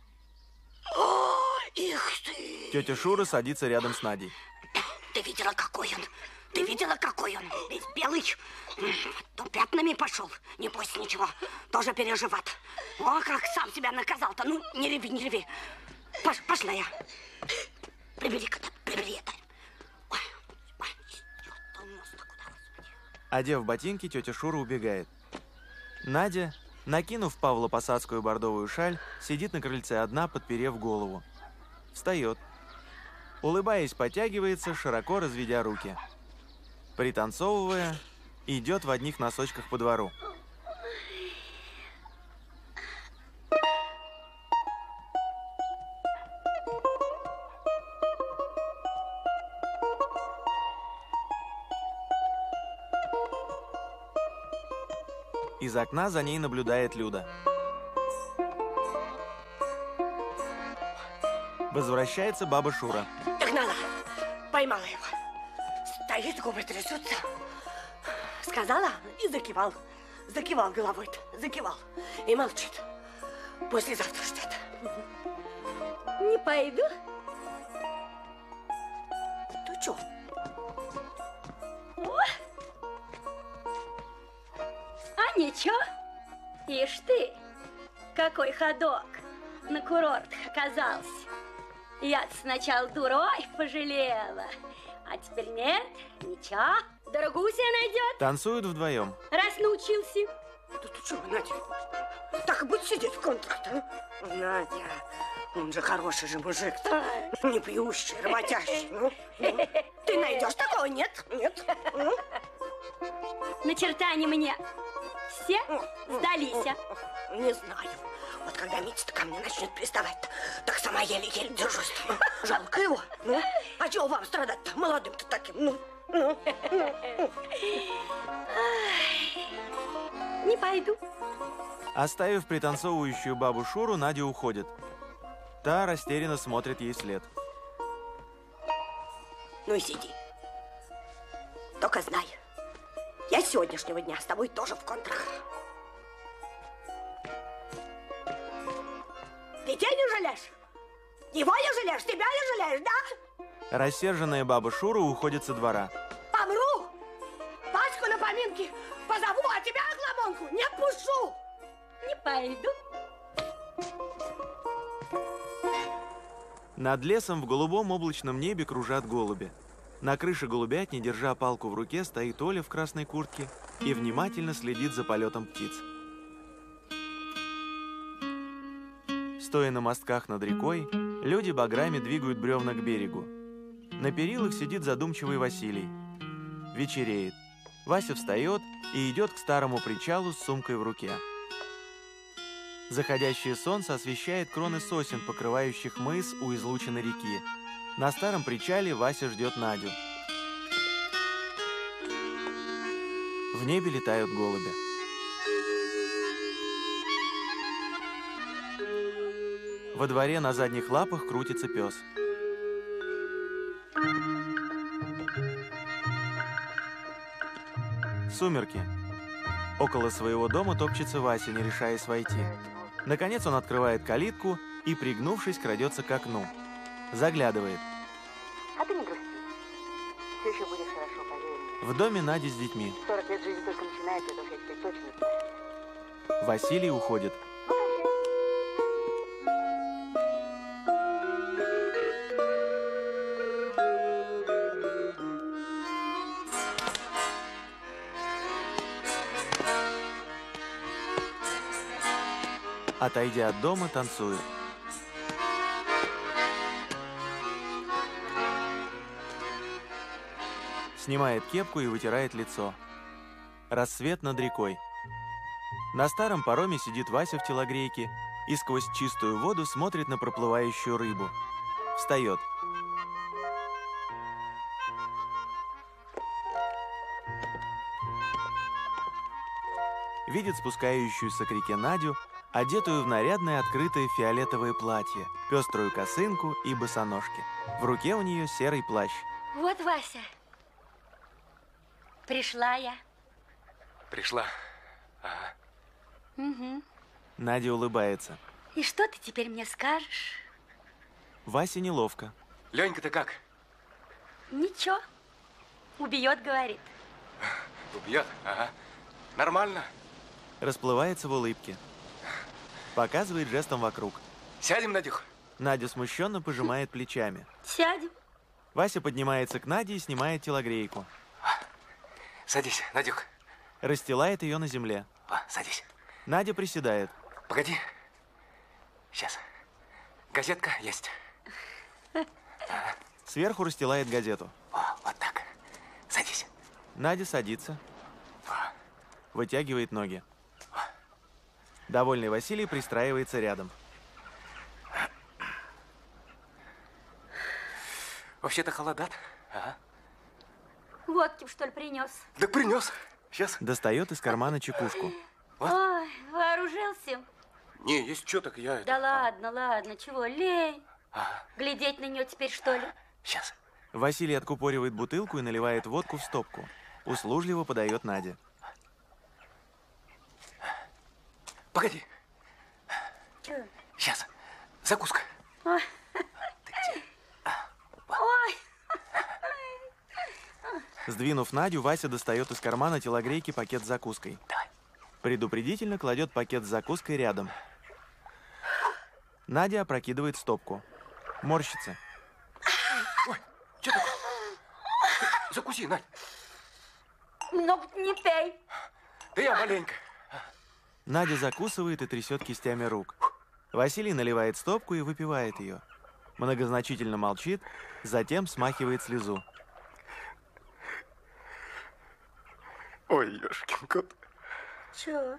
О, их ты! Тетя Шура садится рядом с Надей. Ты видела, какой он? Ты видела, какой он? Весь белый. То пятнами пошел. Не бойся ничего. Тоже переживат. О, как сам себя наказал-то. Ну, не реви, не реви. Пош, пошла я. Прибери-ка, прибери это. Ой, ой, чёртов нос-то куда, Господи. Одев ботинки, тетя Шура убегает. Надя, накинув павло-посадскую бордовую шаль, сидит на крыльце одна, подперев голову. Встает. Улыбаясь, потягивается, широко разведя руки. Пританцовывая, идет в одних носочках по двору. Из окна за ней наблюдает Люда. Возвращается баба Шура. Догнала, поймала его. Стоит, губы трясутся. Сказала и закивал. Закивал головой-то, закивал. И молчит. Послезавтра ждет. Не пойду. Ты чё? О! А ничего. Ишь ты, какой ходок на курортах оказался. Я-то сначала дурой пожалела, а теперь нет, ничего, дорогую себе найдет. Танцуют вдвоем. Раз научился. Да ты чего, Надя? Так и будь сидеть в контракте. Надя, он же хороший же мужик-то. Не пьющий, работящий. Ну, ну. Ты найдешь такого? Нет? Нет? Ну? Начертай мне. Все сдались. Не знаю. Вот когда Митя-то ко мне начнет приставать, так сама еле-еле держусь. Жалко его. Ну, а чего вам страдать-то, молодым-то таким? Ну, ну, ну. Не пойду. Оставив пританцовывающую бабу Шуру, Надя уходит. Та растерянно смотрит ей вслед. Ну и сиди. Только знай, я с сегодняшнего дня с тобой тоже в контрах. Детей не жалеешь? Его не жалеешь? Тебя не жалеешь, да? Рассерженная баба Шура уходит со двора. Помру! Паську на поминки позову, а тебя, Охлобонку, не пущу! Не пойду. Над лесом в голубом облачном небе кружат голуби. На крыше голубятни, держа палку в руке, стоит Оля в красной куртке и внимательно следит за полетом птиц. Стоя на мостках над рекой, люди баграми двигают бревна к берегу. На перилах сидит задумчивый Василий. Вечереет. Вася встает и идет к старому причалу с сумкой в руке. Заходящее солнце освещает кроны сосен, покрывающих мыс у излучины реки. На старом причале Вася ждет Надю. В небе летают голуби. Во дворе на задних лапах крутится пес. Сумерки. Около своего дома топчется Вася, не решаясь войти. Наконец он открывает калитку и, пригнувшись, крадется к окну. Заглядывает. А ты не грусти. Все еще будет хорошо, поверь мне. В доме Надя с детьми. сорок лет жизни только начинается, это уж я теперь точно знаю. Василий уходит. Отойдя от дома, танцует. Снимает кепку и вытирает лицо. Рассвет над рекой. На старом пароме сидит Вася в телогрейке и сквозь чистую воду смотрит на проплывающую рыбу. Встает. Видит спускающуюся к реке Надю, одетую в нарядное открытое фиолетовое платье, пеструю косынку и босоножки. В руке у нее серый плащ. Вот, Вася. Пришла я. Пришла. Ага. Угу. Надя улыбается. И что ты теперь мне скажешь? Васе неловко. Ленька-то как? Ничего. Убьет, говорит. Убьет? Ага. Нормально. Расплывается в улыбке. Показывает жестом вокруг. Сядем, Надюх? Надя смущенно пожимает плечами. Сядем. Вася поднимается к Наде и снимает телогрейку. Садись, Надюх. Расстилает ее на земле. О, садись. Надя приседает. Погоди. Сейчас. Газетка есть. Ага. Сверху расстилает газету. О, вот так. Садись. Надя садится. О. Вытягивает ноги. Довольный Василий пристраивается рядом. Вообще-то холодат. Ага. Водки, что ли, принес? Да принес. Сейчас. Достает из кармана чекушку. Вот. Ой, вооружился? Не, есть что, так я... Да это... ладно, ладно, чего, лень. Ага. Глядеть на нее теперь, что ли? Сейчас. Василий откупоривает бутылку и наливает водку в стопку. Услужливо подает Наде. Погоди. Че? Сейчас. Закуска. Ой. Ой. Сдвинув Надю, Вася достает из кармана телогрейки пакет с закуской. Давай. Предупредительно кладет пакет с закуской рядом. Надя опрокидывает стопку. Морщится. Ой, что такое? Закуси, Надь. Много не пей. Да я маленько. Надя закусывает и трясет кистями рук. Василий наливает стопку и выпивает ее. Многозначительно молчит, затем смахивает слезу. Ой, ёшкин кот. Чего?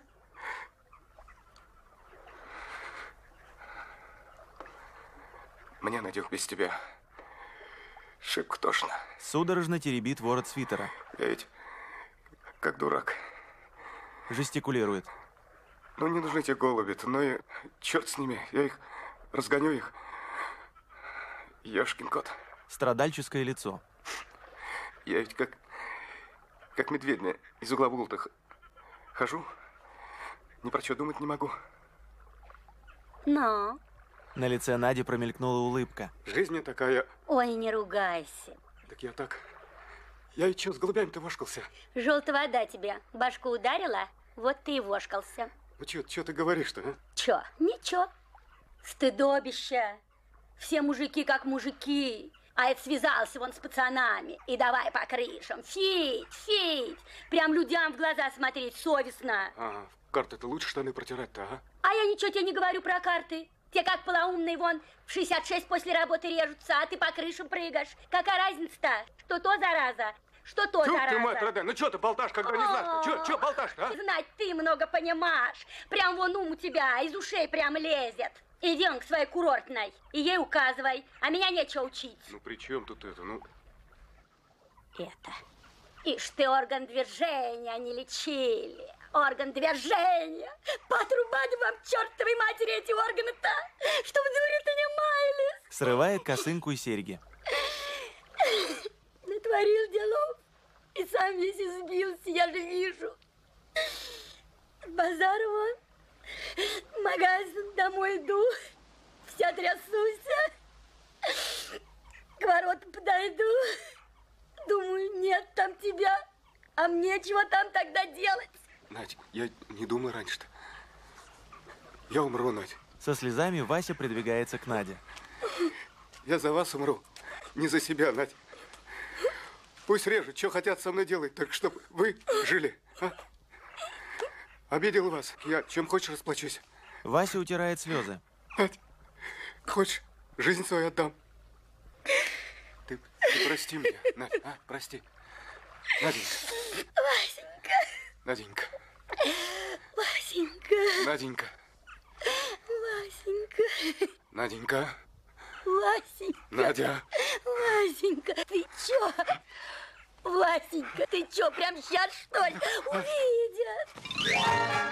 Мне, Надюх, без тебя шибко тошно. Судорожно теребит ворот свитера. Я ведь как дурак. Жестикулирует. Ну, не нужны те голуби-то, ну и черт с ними, я их разгоню их. Ёшкин кот. Страдальческое лицо. Я ведь как, как медведь из угла в угол хожу, ни про что думать не могу. Но? На лице Нади промелькнула улыбка. Жизнь мне такая... Ой, не ругайся. Так я так... Я и чё, с голубями-то вошкался? Желтая вода тебе башку ударила, вот ты и вошкался. Ну чё, чё ты говоришь-то, а? Чё? Ничего. Стыдобище. Все мужики как мужики. А это связался вон с пацанами. И давай по крышам. Фить, фить. Прям людям в глаза смотреть совестно. Ага, в карты-то лучше штаны протирать-то, ага. А я ничего тебе не говорю про карты. Те как полоумные вон в шестьдесят шесть после работы режутся, а ты по крышам прыгаешь. Какая разница-то? Что то зараза, что то Тьфу зараза. ты, мать родная, ну чё ты болташь, когда не знаешь? Чё, чё болташь-то, а? Знать ты много понимаешь. Прям вон ум у тебя из ушей прям лезет. Иди он к своей курортной и ей указывай, а меня нечего учить. Ну при чем тут это, ну? Это. Ишь ты, орган движения не лечили. Орган движения. Потрубать вам, чертовой матери, эти органы-то, чтоб дури-то не маялись. Срывает косынку и серьги. Натворил делов и сам весь избился, я же вижу. Базар вон, в магазин домой иду, вся трясуся. К воротам подойду, думаю, нет там тебя, а мне чего там тогда делать? Надь, я не думал раньше-то. Я умру, Надь. Со слезами Вася придвигается к Наде. Я за вас умру, не за себя, Надь. Пусть режут, что хотят со мной делать, только чтобы вы жили, а? Обидел вас, я чем хочешь расплачусь. Вася утирает слезы. Надь, хочешь, жизнь свою отдам. Ты, ты прости меня, Надь, а? Прости. Наденька. Васенька. Наденька. Васенька. Наденька. Васенька. Наденька. Васенька. Надя. Васенька, ты чё? Васенька, ты чё, прям сейчас, что ли, увидят?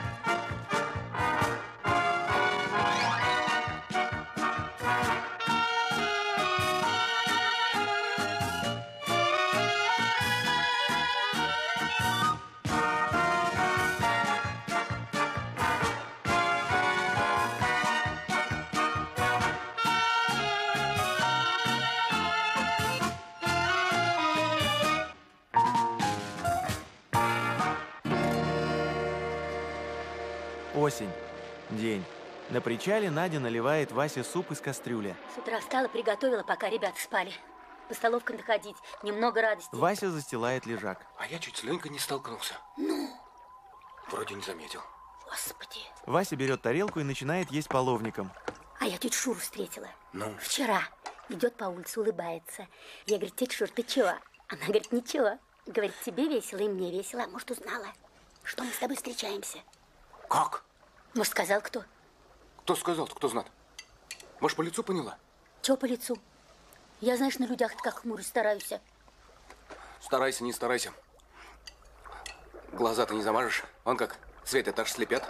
Осень. День. На причале Надя наливает Васе суп из кастрюли. С утра встала, приготовила, пока ребята спали. По столовкам доходить. Немного радости. Вася застилает лежак. А я чуть с Ленькой не столкнулся. Ну? Вроде не заметил. Господи. Вася берет тарелку и начинает есть половником. А я тетю Шуру встретила. Ну? Вчера. Идет по улице, улыбается. Я говорю, тетя Шур, ты чего? Она говорит, ничего. Говорит, тебе весело и мне весело. А может, узнала, что мы с тобой встречаемся? Как? Может, сказал кто? Кто сказал-то, кто знает? Может, по лицу поняла? Чего по лицу? Я, знаешь, на людях как хмурый стараюсь. Старайся, не старайся. Глаза-то не замажешь. Он как, свет этаж слепят.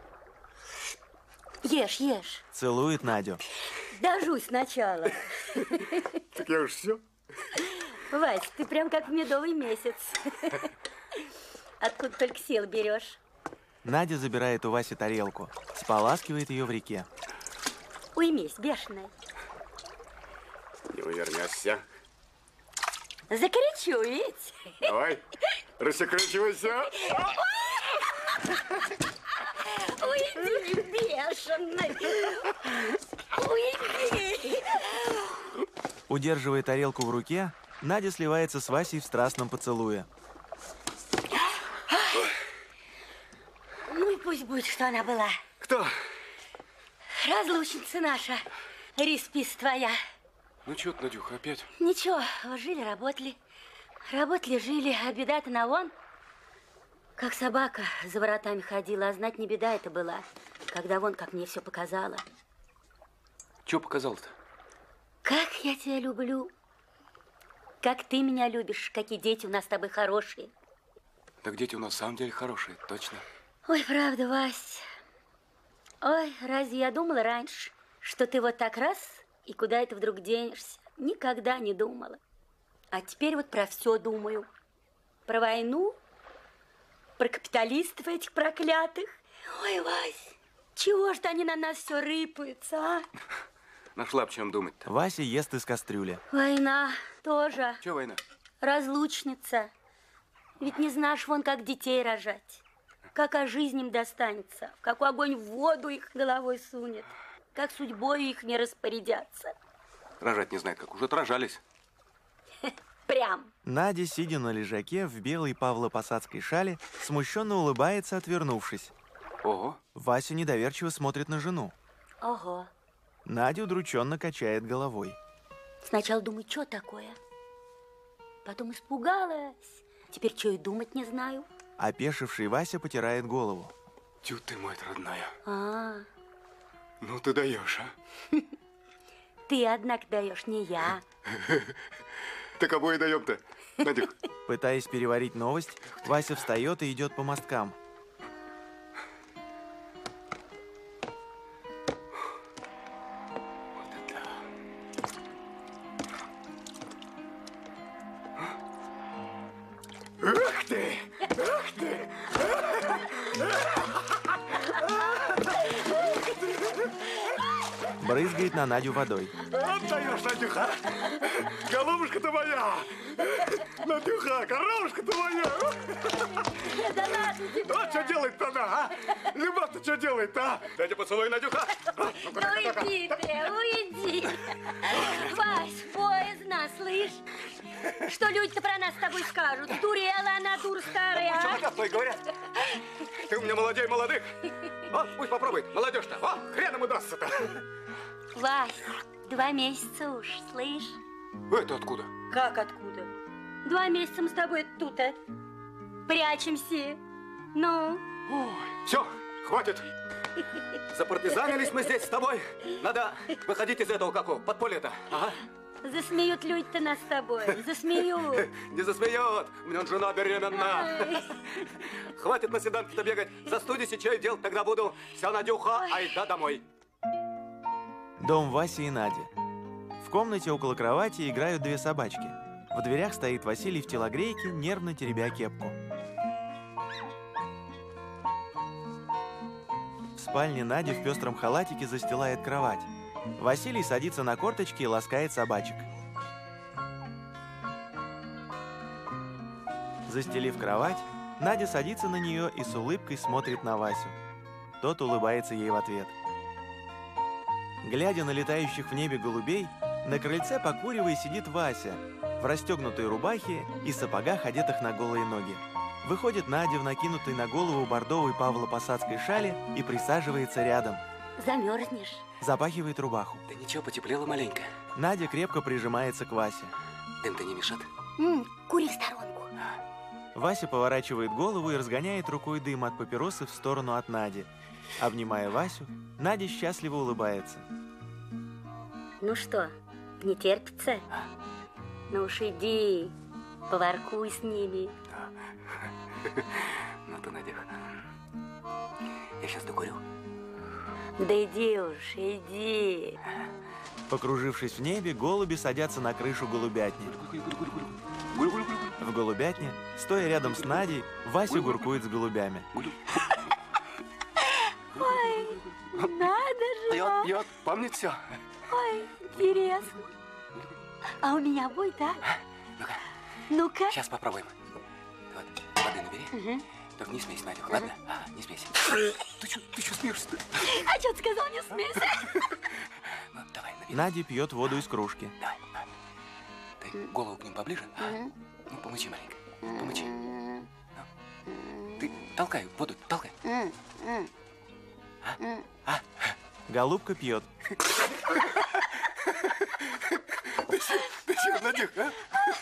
Ешь, ешь. Целует Надю. Дожусь сначала. Так я уж все. Вась, ты прям как в медовый месяц. Откуда только сил берешь? Надя забирает у Васи тарелку, споласкивает ее в реке. Уймись, бешеная. Не увернешься. Закричу ведь. Давай, рассекречивайся. Уйди, бешеный. Уйди. Удерживая тарелку в руке, Надя сливается с Васей в страстном поцелуе. Ну и пусть будет, что она была. Кто? Разлучница наша, Риспис твоя. Ну чё ты, Надюха, опять? Ничего, жили, работали. Работали, жили, а беда-то на вон. Как собака за воротами ходила, а знать не беда это была, когда вон как мне все показала. Чё показал-то? Как я тебя люблю. Как ты меня любишь, какие дети у нас с тобой хорошие. Так дети у нас в самом деле хорошие, точно. Ой, правда, Вась. Ой, разве я думала раньше, что ты вот так раз и куда это вдруг денешься? Никогда не думала. А теперь вот про все думаю. Про войну, про капиталистов этих проклятых. Ой, Вась, чего ж они на нас все рыпаются, а? Нашла б чем думать-то. Вася ест из кастрюли. Война тоже. Чё война? Разлучница. Ведь не знаешь вон, как детей рожать. Как о жизни им достанется. В какой огонь в воду их головой сунет. Как судьбой их не распорядятся. Рожать не знает, как уже рожались. Прям. Надя, сидя на лежаке в белой павлопосадской шале, смущенно улыбается, отвернувшись. Ого. Вася недоверчиво смотрит на жену. Ого. Надя удрученно качает головой. Сначала думаю, что такое? Потом испугалась. Теперь что и думать не знаю. Опешивший Вася потирает голову. Тю ты, мать родная. А, Ну ты даешь, а? ты, однако, даешь, не я. Так обои даем-то, Надюх. Пытаясь переварить новость, Вася встает и идет по мосткам. Ух ты! Ух ты! Брызгает на Надю водой. Вот даешь, Надюха! Голубушка-то моя! Надюха, коровушка-то моя! Да ладно тебе! Вот что делает-то она, а? Любовь-то что делает-то, а? Дайте поцелуй, Надюха! Уйди ты, уйди! Вась, поздно, слышь? Что люди-то про нас с тобой скажут? Дурела она, дур старая, Что а? хотят, то и говорят. Ты у меня молодей молодых. Вот, пусть попробует, молодежь-то. О, хрен им удастся-то. Вась, два месяца уж, слышь? Это откуда? Как откуда? Два месяца мы с тобой тут, а? Прячемся. Ну? Ой, все, хватит. Запартизанились мы здесь с тобой. Надо выходить из этого, какого, подполья-то. Ага. Засмеют люди-то нас с тобой. Засмеют. Не засмеют. У меня жена беременна. Ой. Хватит на седанке-то бегать. За студией чай делать тогда буду. Вся, Надюха, айда домой. Дом Васи и Нади. В комнате около кровати играют две собачки. В дверях стоит Василий в телогрейке, нервно теребя кепку. В спальне Надя в пестром халатике застилает кровать. Василий садится на корточки и ласкает собачек. Застелив кровать, Надя садится на нее и с улыбкой смотрит на Васю. Тот улыбается ей в ответ. Глядя на летающих в небе голубей, на крыльце, покуривая, сидит Вася в расстегнутой рубахе и сапогах, одетых на голые ноги. Выходит Надя в накинутой на голову бордовой павлопосадской шали и присаживается рядом. Замерзнешь. Запахивает рубаху. Да ничего, потеплело маленько. Надя крепко прижимается к Васе. Дым-то не мешает? М, кури в сторонку. Вася поворачивает голову и разгоняет рукой дым от папиросы в сторону от Нади. Обнимая Васю, Надя счастливо улыбается. Ну что, не терпится? Ну уж иди, поворкуй с ними. Ну ты, Надюха, я сейчас докурю. Да иди уж, иди. Покружившись в небе, голуби садятся на крышу голубятни. В голубятне, стоя рядом с Надей, Вася гуркует с голубями. Ой, надо же. Я, я помнит все. Ой, интересно. А у меня будет, а? Ну-ка. Ну-ка. Сейчас попробуем. Вот, воды набери. Угу. Только не смейся, Надюха, ладно? А, не смейся. Ты что, ты что смеешься-то? А что ты сказал, не смейся? Ну, давай, набери. Надя пьет воду из кружки. Давай, давай. Ты голову к ним поближе. А? Ну, помычи маленько. Помычи. Ну. Ты толкай воду, толкай. А? А? Голубка пьет. Ты что, ты что, Надюха,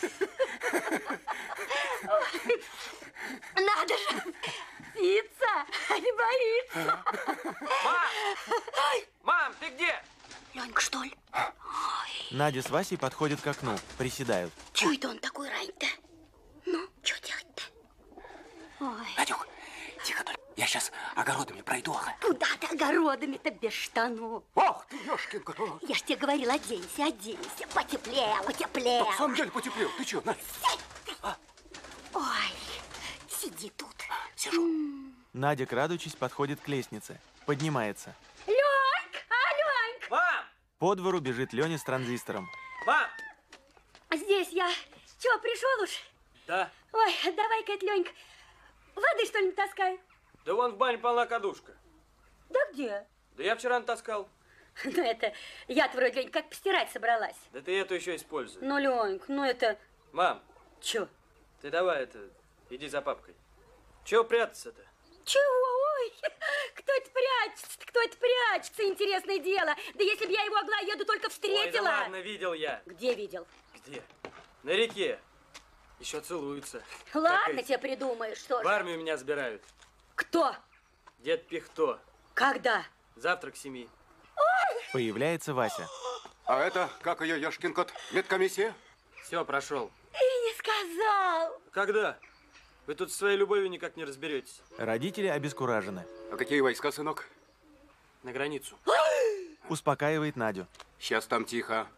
а? Надо же, птица, не боится. Мам! Мам, ты где? Ленька, что ли? Надя с Васей подходят к окну, приседают. Чего это он такой рань-то? Ну, что делать-то? Ой. Надюх, тихо только. Я сейчас огородами пройду. Куда ты огородами-то без штанов? Ох ты, ёшкин кот. Я ж тебе говорила, оденься, оденься. Потеплее, потеплее. Так, в самом деле потеплел. Ты что, Надь? А? Ой, сиди тут. Сижу. Надя, крадучись, подходит к лестнице. Поднимается. Ленька, а, Ленька! Мам! По двору бежит Леня с транзистором. Мам! Здесь я. Чего, пришел уж? Да. Ой, давай-ка, Ленька, воды, что ли, таскай? Да вон в бане полна кадушка. Да где? Да я вчера натаскал. Ну это, я-то вроде, Ленька, как постирать собралась. Да ты эту еще используй. Ну, Ленька, ну это... Мам. Чё? Ты давай это, иди за папкой. Чего прятаться-то? Чего? Ой, кто это прячется? Кто это прячется? Интересное дело. Да если бы я его Аглоеду только встретила. Ой, да ладно, видел я. Где видел? Где? На реке. Еще целуются. Ладно, тебе придумаешь, что В же. армию меня забирают. Кто? Дед Пихто. Когда? Завтра к семи. Появляется Вася. А это, как ее, ёшкин кот, медкомиссия? Все, прошел. И не сказал. Когда? Вы тут со своей любовью никак не разберетесь. Родители обескуражены. А какие войска, сынок? На границу. Успокаивает Надю. Сейчас там тихо.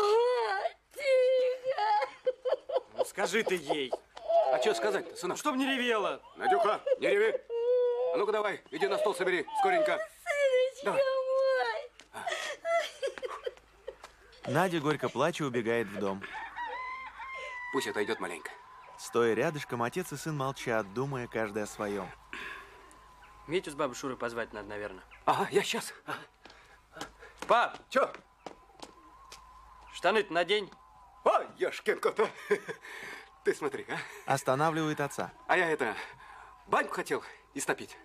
Ну, скажи ты ей. А что сказать-то, сынок? Чтоб не ревела. Надюха, не реви. А ну-ка давай, иди на стол собери, скоренько. Сыночка мой. Надя, горько плача, убегает в дом. Пусть отойдет маленько. Стоя рядышком, отец и сын молчат, думая каждый о своем. Митю с бабой Шурой позвать надо, наверное. Ага, я сейчас. Пап! Чё? Штаны-то надень. Ой, ёшкин кот, а. Ты смотри, а. Останавливает отца. А я это, баньку хотел истопить.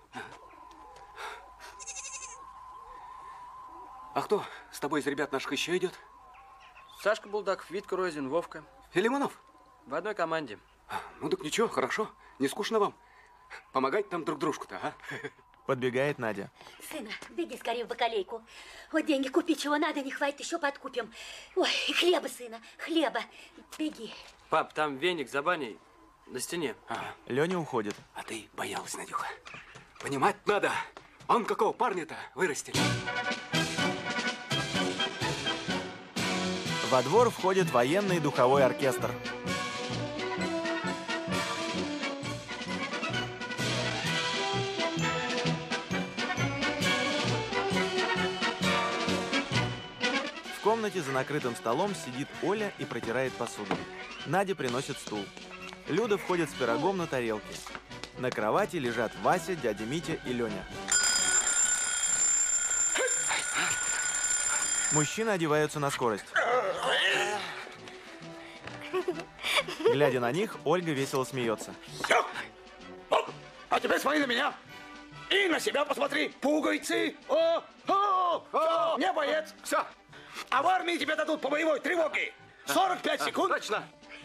А кто с тобой из ребят наших еще идет? Сашка Булдаков, Витка Розин, Вовка. Филимонов? В одной команде. Ну так ничего, хорошо. Не скучно вам? Помогать нам друг дружку-то, а? Подбегает Надя. Сына, беги скорее в бакалейку. Вот деньги купить чего надо, не хватит, еще подкупим. Ой, и хлеба, сына, хлеба. Беги. Пап, там веник за баней на стене. Ага. Леня уходит. А ты боялась, Надюха. Понимать надо. Он какого парня-то вырастили. Во двор входит военный духовой оркестр. В комнате за накрытым столом сидит Оля и протирает посуду. Надя приносит стул. Люда входит с пирогом на тарелке. На кровати лежат Вася, дядя Митя и Леня. Мужчины одеваются на скорость. Глядя на них, Ольга весело смеется. Все. А теперь смотри на меня. И на себя посмотри. Пуговицы. О, о, все, не боец. Все. А в армии тебе дадут по боевой тревоге. сорок пять секунд. Точно.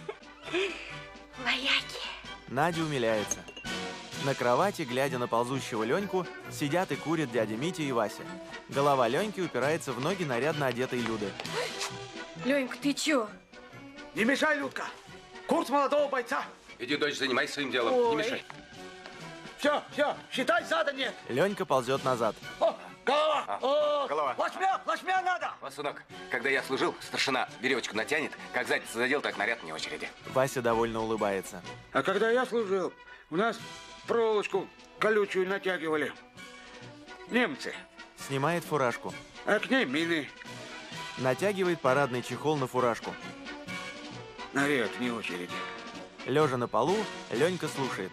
Вояки. Надя умиляется. На кровати, глядя на ползущего Леньку, сидят и курят дядя Митя и Вася. Голова Леньки упирается в ноги нарядно одетой Люды. Ленька, ты чё? Не мешай, Людка. Курс молодого бойца. Иди, дочь, занимайся своим делом. Ой. Не мешай. Все, все, считай, зада нет. Ленька ползет назад. О, голова. А, О, голова. Лошмя, лошмя надо. Вот, сынок, когда я служил, старшина веревочку натянет, как задницу задел, так наряд не очереди. Вася довольно улыбается. А когда я служил, у нас проволочку колючую натягивали. Немцы. Снимает фуражку. А к ней мины. Натягивает парадный чехол на фуражку. Наряд не очереди. Лежа на полу, Ленька слушает.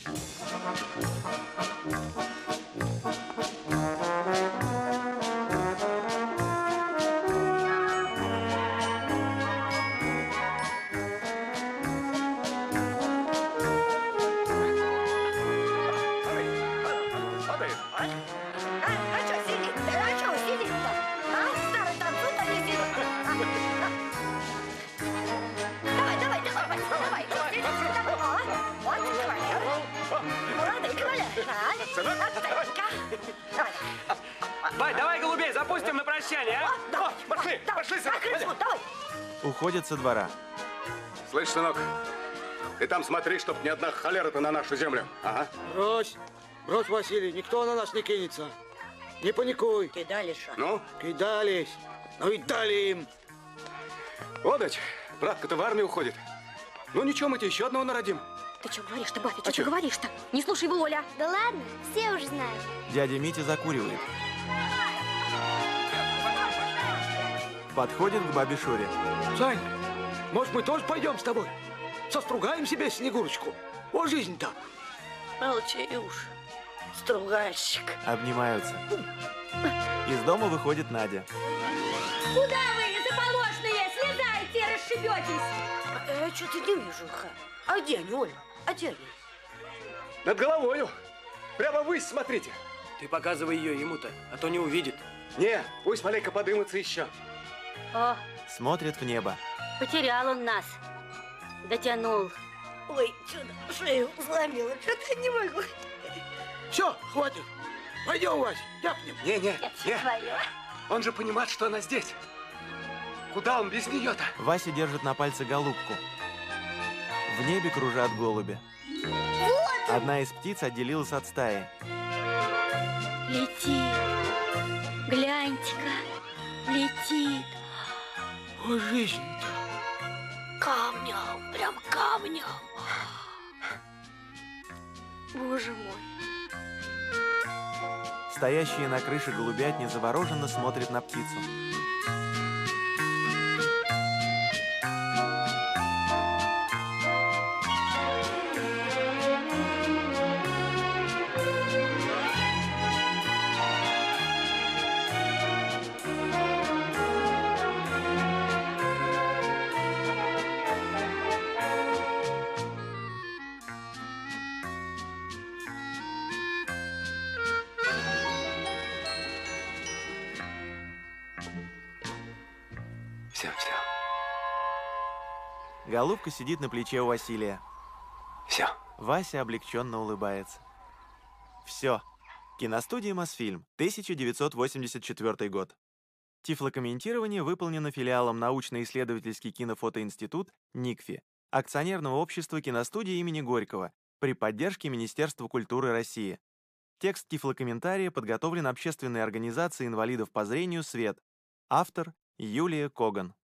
Вань, давай голубей запустим на прощание, а? Давай, пошли, пошли, сынок. Давай. Уходит со двора. Слышь, сынок, ты там смотри, чтоб ни одна холера-то на нашу землю. Ага. Брось, брось, Василий, никто на нас не кинется. Не паникуй. Кидали шаг. Ну? Кидались, ну и дали им. О, дочь, братка-то в армию уходит. Ну ничего, мы тебе еще одного народим. Ты что говоришь-то, батя? А Ты что чё? говоришь-то? Не слушай его, Оля. Да ладно, все уже знают. Дядя Митя закуривает. Подходит к бабе Шуре. Сань, может, мы тоже пойдем с тобой? Состругаем себе Снегурочку. О, жизнь-то. Молчи уж, стругальщик. Обнимаются. Из дома выходит Надя. Куда вы, заполошные? Слезайте, расшибетесь. А, я что-то не вижу, ха. А где они, Оля? А где они? Над головою. Прямо ввысь смотрите. Ты показывай ее ему-то, а то не увидит. Не, пусть маленько подымется еще. О, Смотрит в небо. потерял он нас. Дотянул. Ой, что-то шею сломила, что-то не могу. Все, хватит. Пойдем, Вась, тяпнем. Не, не, не. Твое. Он же понимает, что она здесь. Куда он без нее-то? Вася держит на пальце голубку. В небе кружат голуби. Одна из птиц отделилась от стаи. Летит. Гляньте-ка. Летит. О, жизнь-то. Камнем, прям камнем. Боже мой. Стоящие на крыше голубятни завороженно смотрят на птицу. Все, все. Голубка сидит на плече у Василия. Все. Вася облегченно улыбается. Все. Киностудия «Мосфильм», тысяча девятьсот восемьдесят четвёртый год. Тифлокомментирование выполнено филиалом научно-исследовательский кинофотоинститут НИКФИ, акционерного общества киностудии имени Горького, при поддержке Министерства культуры России. Текст тифлокомментария подготовлен общественной организацией инвалидов по зрению «Свет». Автор Юлия Коган.